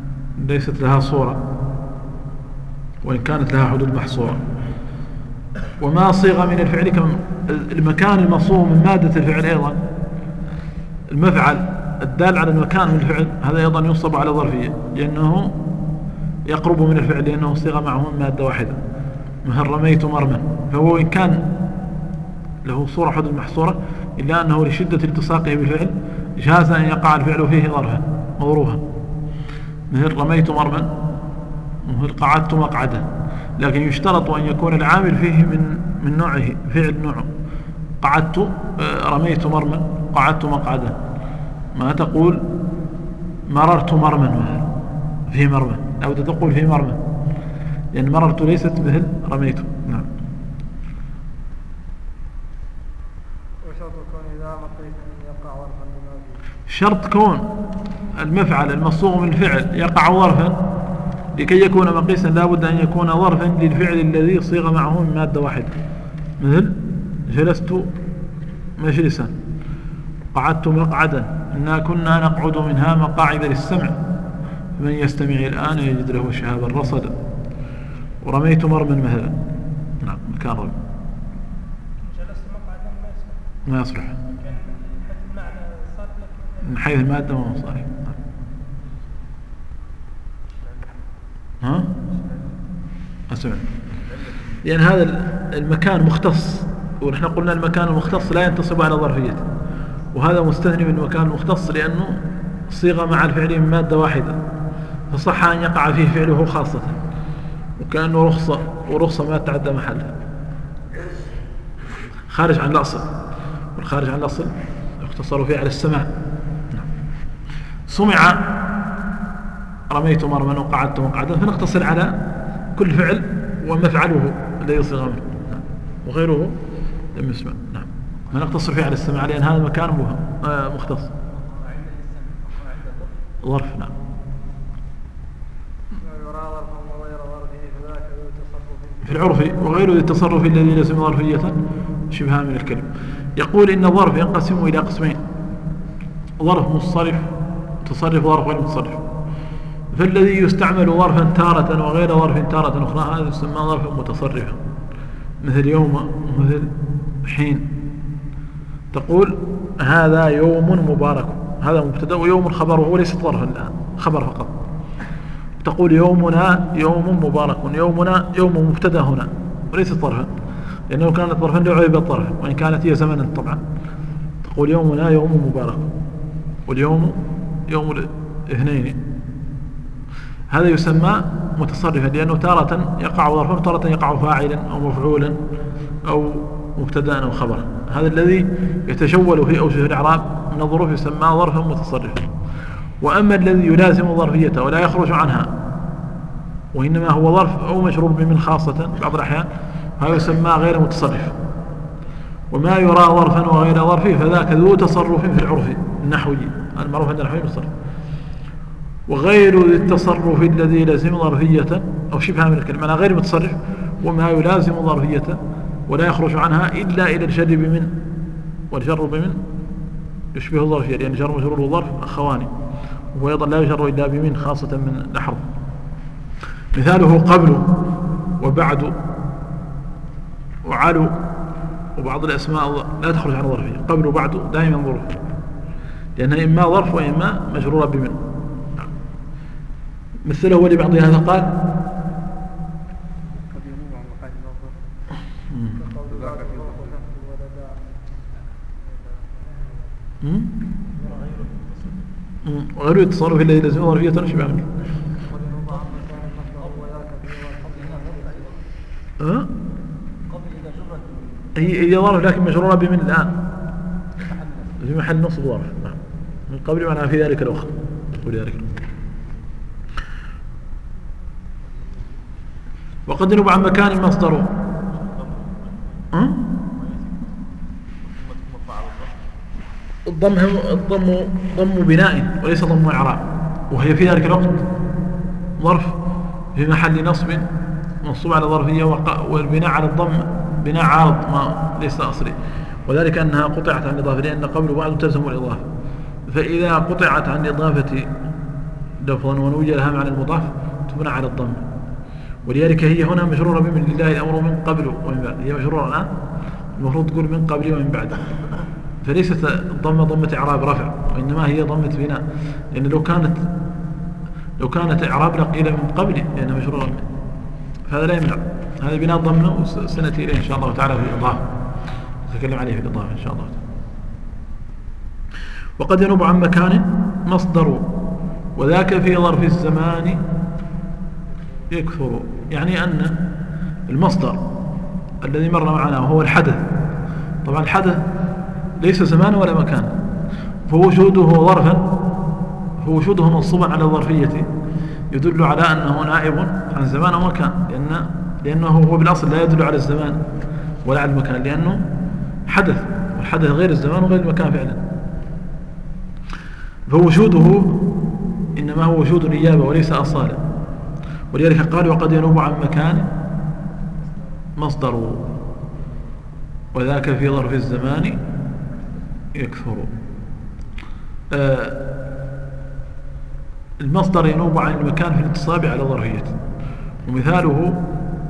ليست لها صورة وإن كانت لها حدود محصورة. وما صيغ من الفعل المكان المصوغ من مادة الفعل أيضا المفعل الدال على المكان من الفعل هذا أيضا ينصب على ظرفية لأنه يقرب من الفعل لأنه صيغ معه من مادة واحدة مثل رميت مرما فهو إن كان له صورة حدود محصورة إلا أنه لشدة التصاقه بالفعل جاز أن يقع الفعل فيه ظرفا مضروبا مثل رميت مرما مثل قعدت مقعدا لكن يشترط أن يكون العامل فيه من نوعه فعل نوعه قعدت رميت مرما قعدت مقعدا ما تقول مررت مرما مثلا في مرمى أو تقول في مرمى لأن مررت ليست مثل رميت. نعم. وشرط كون إذا مقيت يقع ظرفا لما فيه شرط كون المفعل المصوغ من الفعل يقع ظرفا لكي يكون مقيسا لابد أن يكون ظرفا للفعل الذي صيغ معه من مادة واحدة مثل جلست مجلسا قعدت مقعدا إنا كنا نقعد منها مقاعد للسمع من يستمع الآن يجد له شهابا رصدا ورميت مرما مثلا. نعم مكان رمي جلست مقعدا ما يصلح من حيث المادة ما صالح. ها أسمع لأن هذا المكان مختص ونحن قلنا المكان المختص لا ينتصب على ظرفيته وهذا مستثني من المكان المختص لأنه صيغة مع الفعل من مادة واحدة فصح أن يقع فيه فعله خاصة وكأنه رخصة ورخصة ما تعدى محله خارج عن الأصل والخارج عن الأصل يختصر فيه على السماع. سمع رميت مرما وقعدت مقعدا فنقتصر على كل فعل ومفعله الذي صيغ منه وغيره لم يسمع. نعم فنقتصر فيه على السماع لأن هذا المكان مختص ظرف. نعم في العرف وغير التصرف الذي لازم ظرفية شبهها من الكلم. يقول إن الظرف ينقسم إلى قسمين ظرف متصرف تصرف ظرف غير متصرف فالذي يستعمل ظرفا تارة وغير ظرف تارة أخرى هذا يسمى ظرفا متصرفا مثل يوم مثل حين تقول هذا يوم مبارك هذا مبتدأ ويوم خبره وليس ظرفا الآن خبر فقط تقول يومنا يوم مبارك يومنا يوم مبتدأ هنا وليس ظرفا لأنه كانت ظرفا لعيب الظرف وإن كانت هي زمنا طبعا تقول يومنا يوم مبارك واليوم يوم الاثنين هذا يسمى متصرفا لأنه تارة يقع ظرفا وتارة يقع فاعلا أو مفعولا أو مبتدأ أو خبرا هذا الذي يتشول في أوجه الإعراب من الظروف يسمى ظرفا متصرفا. وأما الذي يلازم ظرفيته ولا يخرج عنها وإنما هو ظرف أو مشروط بمن خاصة بعض الأحيان هذا يسمى غير متصرف. وما يرى ظرفا وغير ظرفه فذاك ذو تصرف في العرف النحوي المعروف عند النحوي متصرف. وغير التصرف الذي لازم ظرفية أو شبهها من الكلمة غير متصرف وما يلازم ظرفية ولا يخرج عنها إلا إلى الجر بمن والجر بمن يشبه الظرفية لأن جر مجرور الظرف أخواني وهو أيضا لا يجر إلا بمن خاصة من الأحرف. مثاله قبل وبعد وعلو وبعض الأسماء لا تخرج عن ظرفية قبل وبعد دائما ظروف لأنها إما ظرف وإما مجرورة بمن. مثله ولبعض هذا قال وغير التصرف الذي لازم ظرفية شبه عنه هي ظرف لكن مجرورة بمن الآن في محل نصب ظرف. نعم من قبل معناها في ذلك الوقت وقد نبع عن مكان مصدره ضم بناء وليس ضم إعراب وهي في ذلك الوقت ظرف في محل نصب منصوب على ظرفية والبناء على الضم بناء عارض ما ليس أصلي وذلك أنها قطعت عن الإضافة لأن قبل بعض تلزم الإضافة فإذا قطعت عن الإضافة لفظا ونوجد لها معنى المضاف تبنى على الضم. ولذلك هي هنا مجرورة بمن لله الأمر من قبل ومن بعد، هي مجرورة الآن المفروض تقول من قبل ومن بعد، فليست ضمة إعراب رفع، وإنما هي ضمة بناء، لأن لو كانت إعراب لقيل من قبل لأنها مجرورة، فهذا لا يمنع، هذا بناء ضمه وسنأتي إليه إن شاء الله تعالى في الإضافة، نتكلم عليه في الإضافة إن شاء الله تعالى. وقد ينوب عن مكان مصدر وذاك في ظرف الزمان يكثر، يعني أن المصدر الذي مر معنا وهو الحدث، طبعا الحدث ليس زمان ولا مكان، فوجوده ظرفا، فوجوده منصوبا على الظرفية يدل على أنه نائب عن زمان أو مكان، لأنه هو بالأصل لا يدل على الزمان ولا على المكان، لأنه حدث، والحدث غير الزمان وغير المكان فعلا، فوجوده إنما هو وجود نيابة وليس أصالة، ولذلك قال وقد ينوب عن مكان مصدر وذاك في ظرف الزمان يكثر. المصدر ينوب عن المكان في الانتصاب على ظرفيته، ومثاله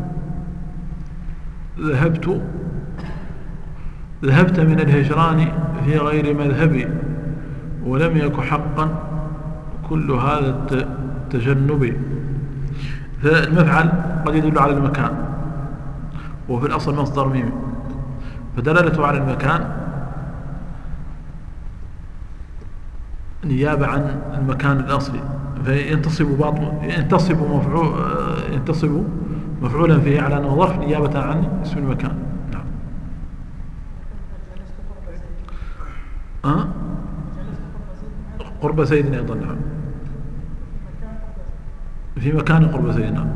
ذهبت من الهجران في غير مذهبي ولم يك حقا كل هذا التجنب. فالمفعل قد يدل على المكان وفي الأصل مصدر ميم، فدلالته على المكان نيابة عن المكان الأصلي، فينتصب مفعولا فيه على أنه ظرف نيابة عن اسم المكان. نعم. قرب زيد أيضا. نعم. في مكان قرب زيد. نعم.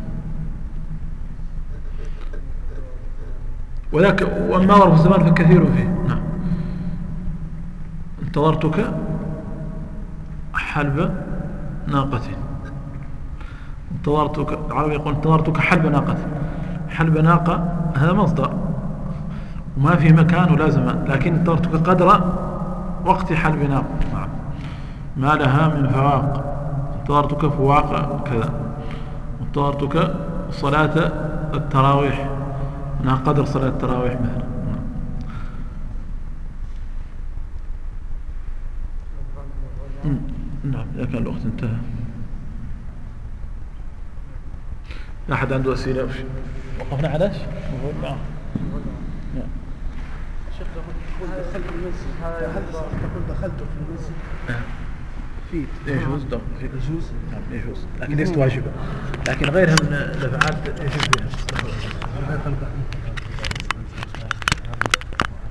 وذاك وأما ظرف الزمان فكثير فيه. نعم. انتظرتك حلب ناقة، انتظرتك، العربي يقول انتظرتك حلب ناقة، حلب ناقة هذا مصدر وما في مكان ولا زمان، لكن انتظرتك قدر وقت حلب ناقة، ما لها من فواق، انتظرتك فواق كذا، انتظرتك صلاة التراويح، أنها قدر صلاة التراويح مثلا. نعم. إذا كان الوقت انتهى، لا أحد عنده أسئلة؟ وقفنا على ايش؟ نعم. شيخ تقول دخلت المسجد، هل تقول دخلت في المسجد؟ يجوز يجوز. نعم يجوز، لكن ليست واجبة، لكن غيرها من الأفعال يجوز بها.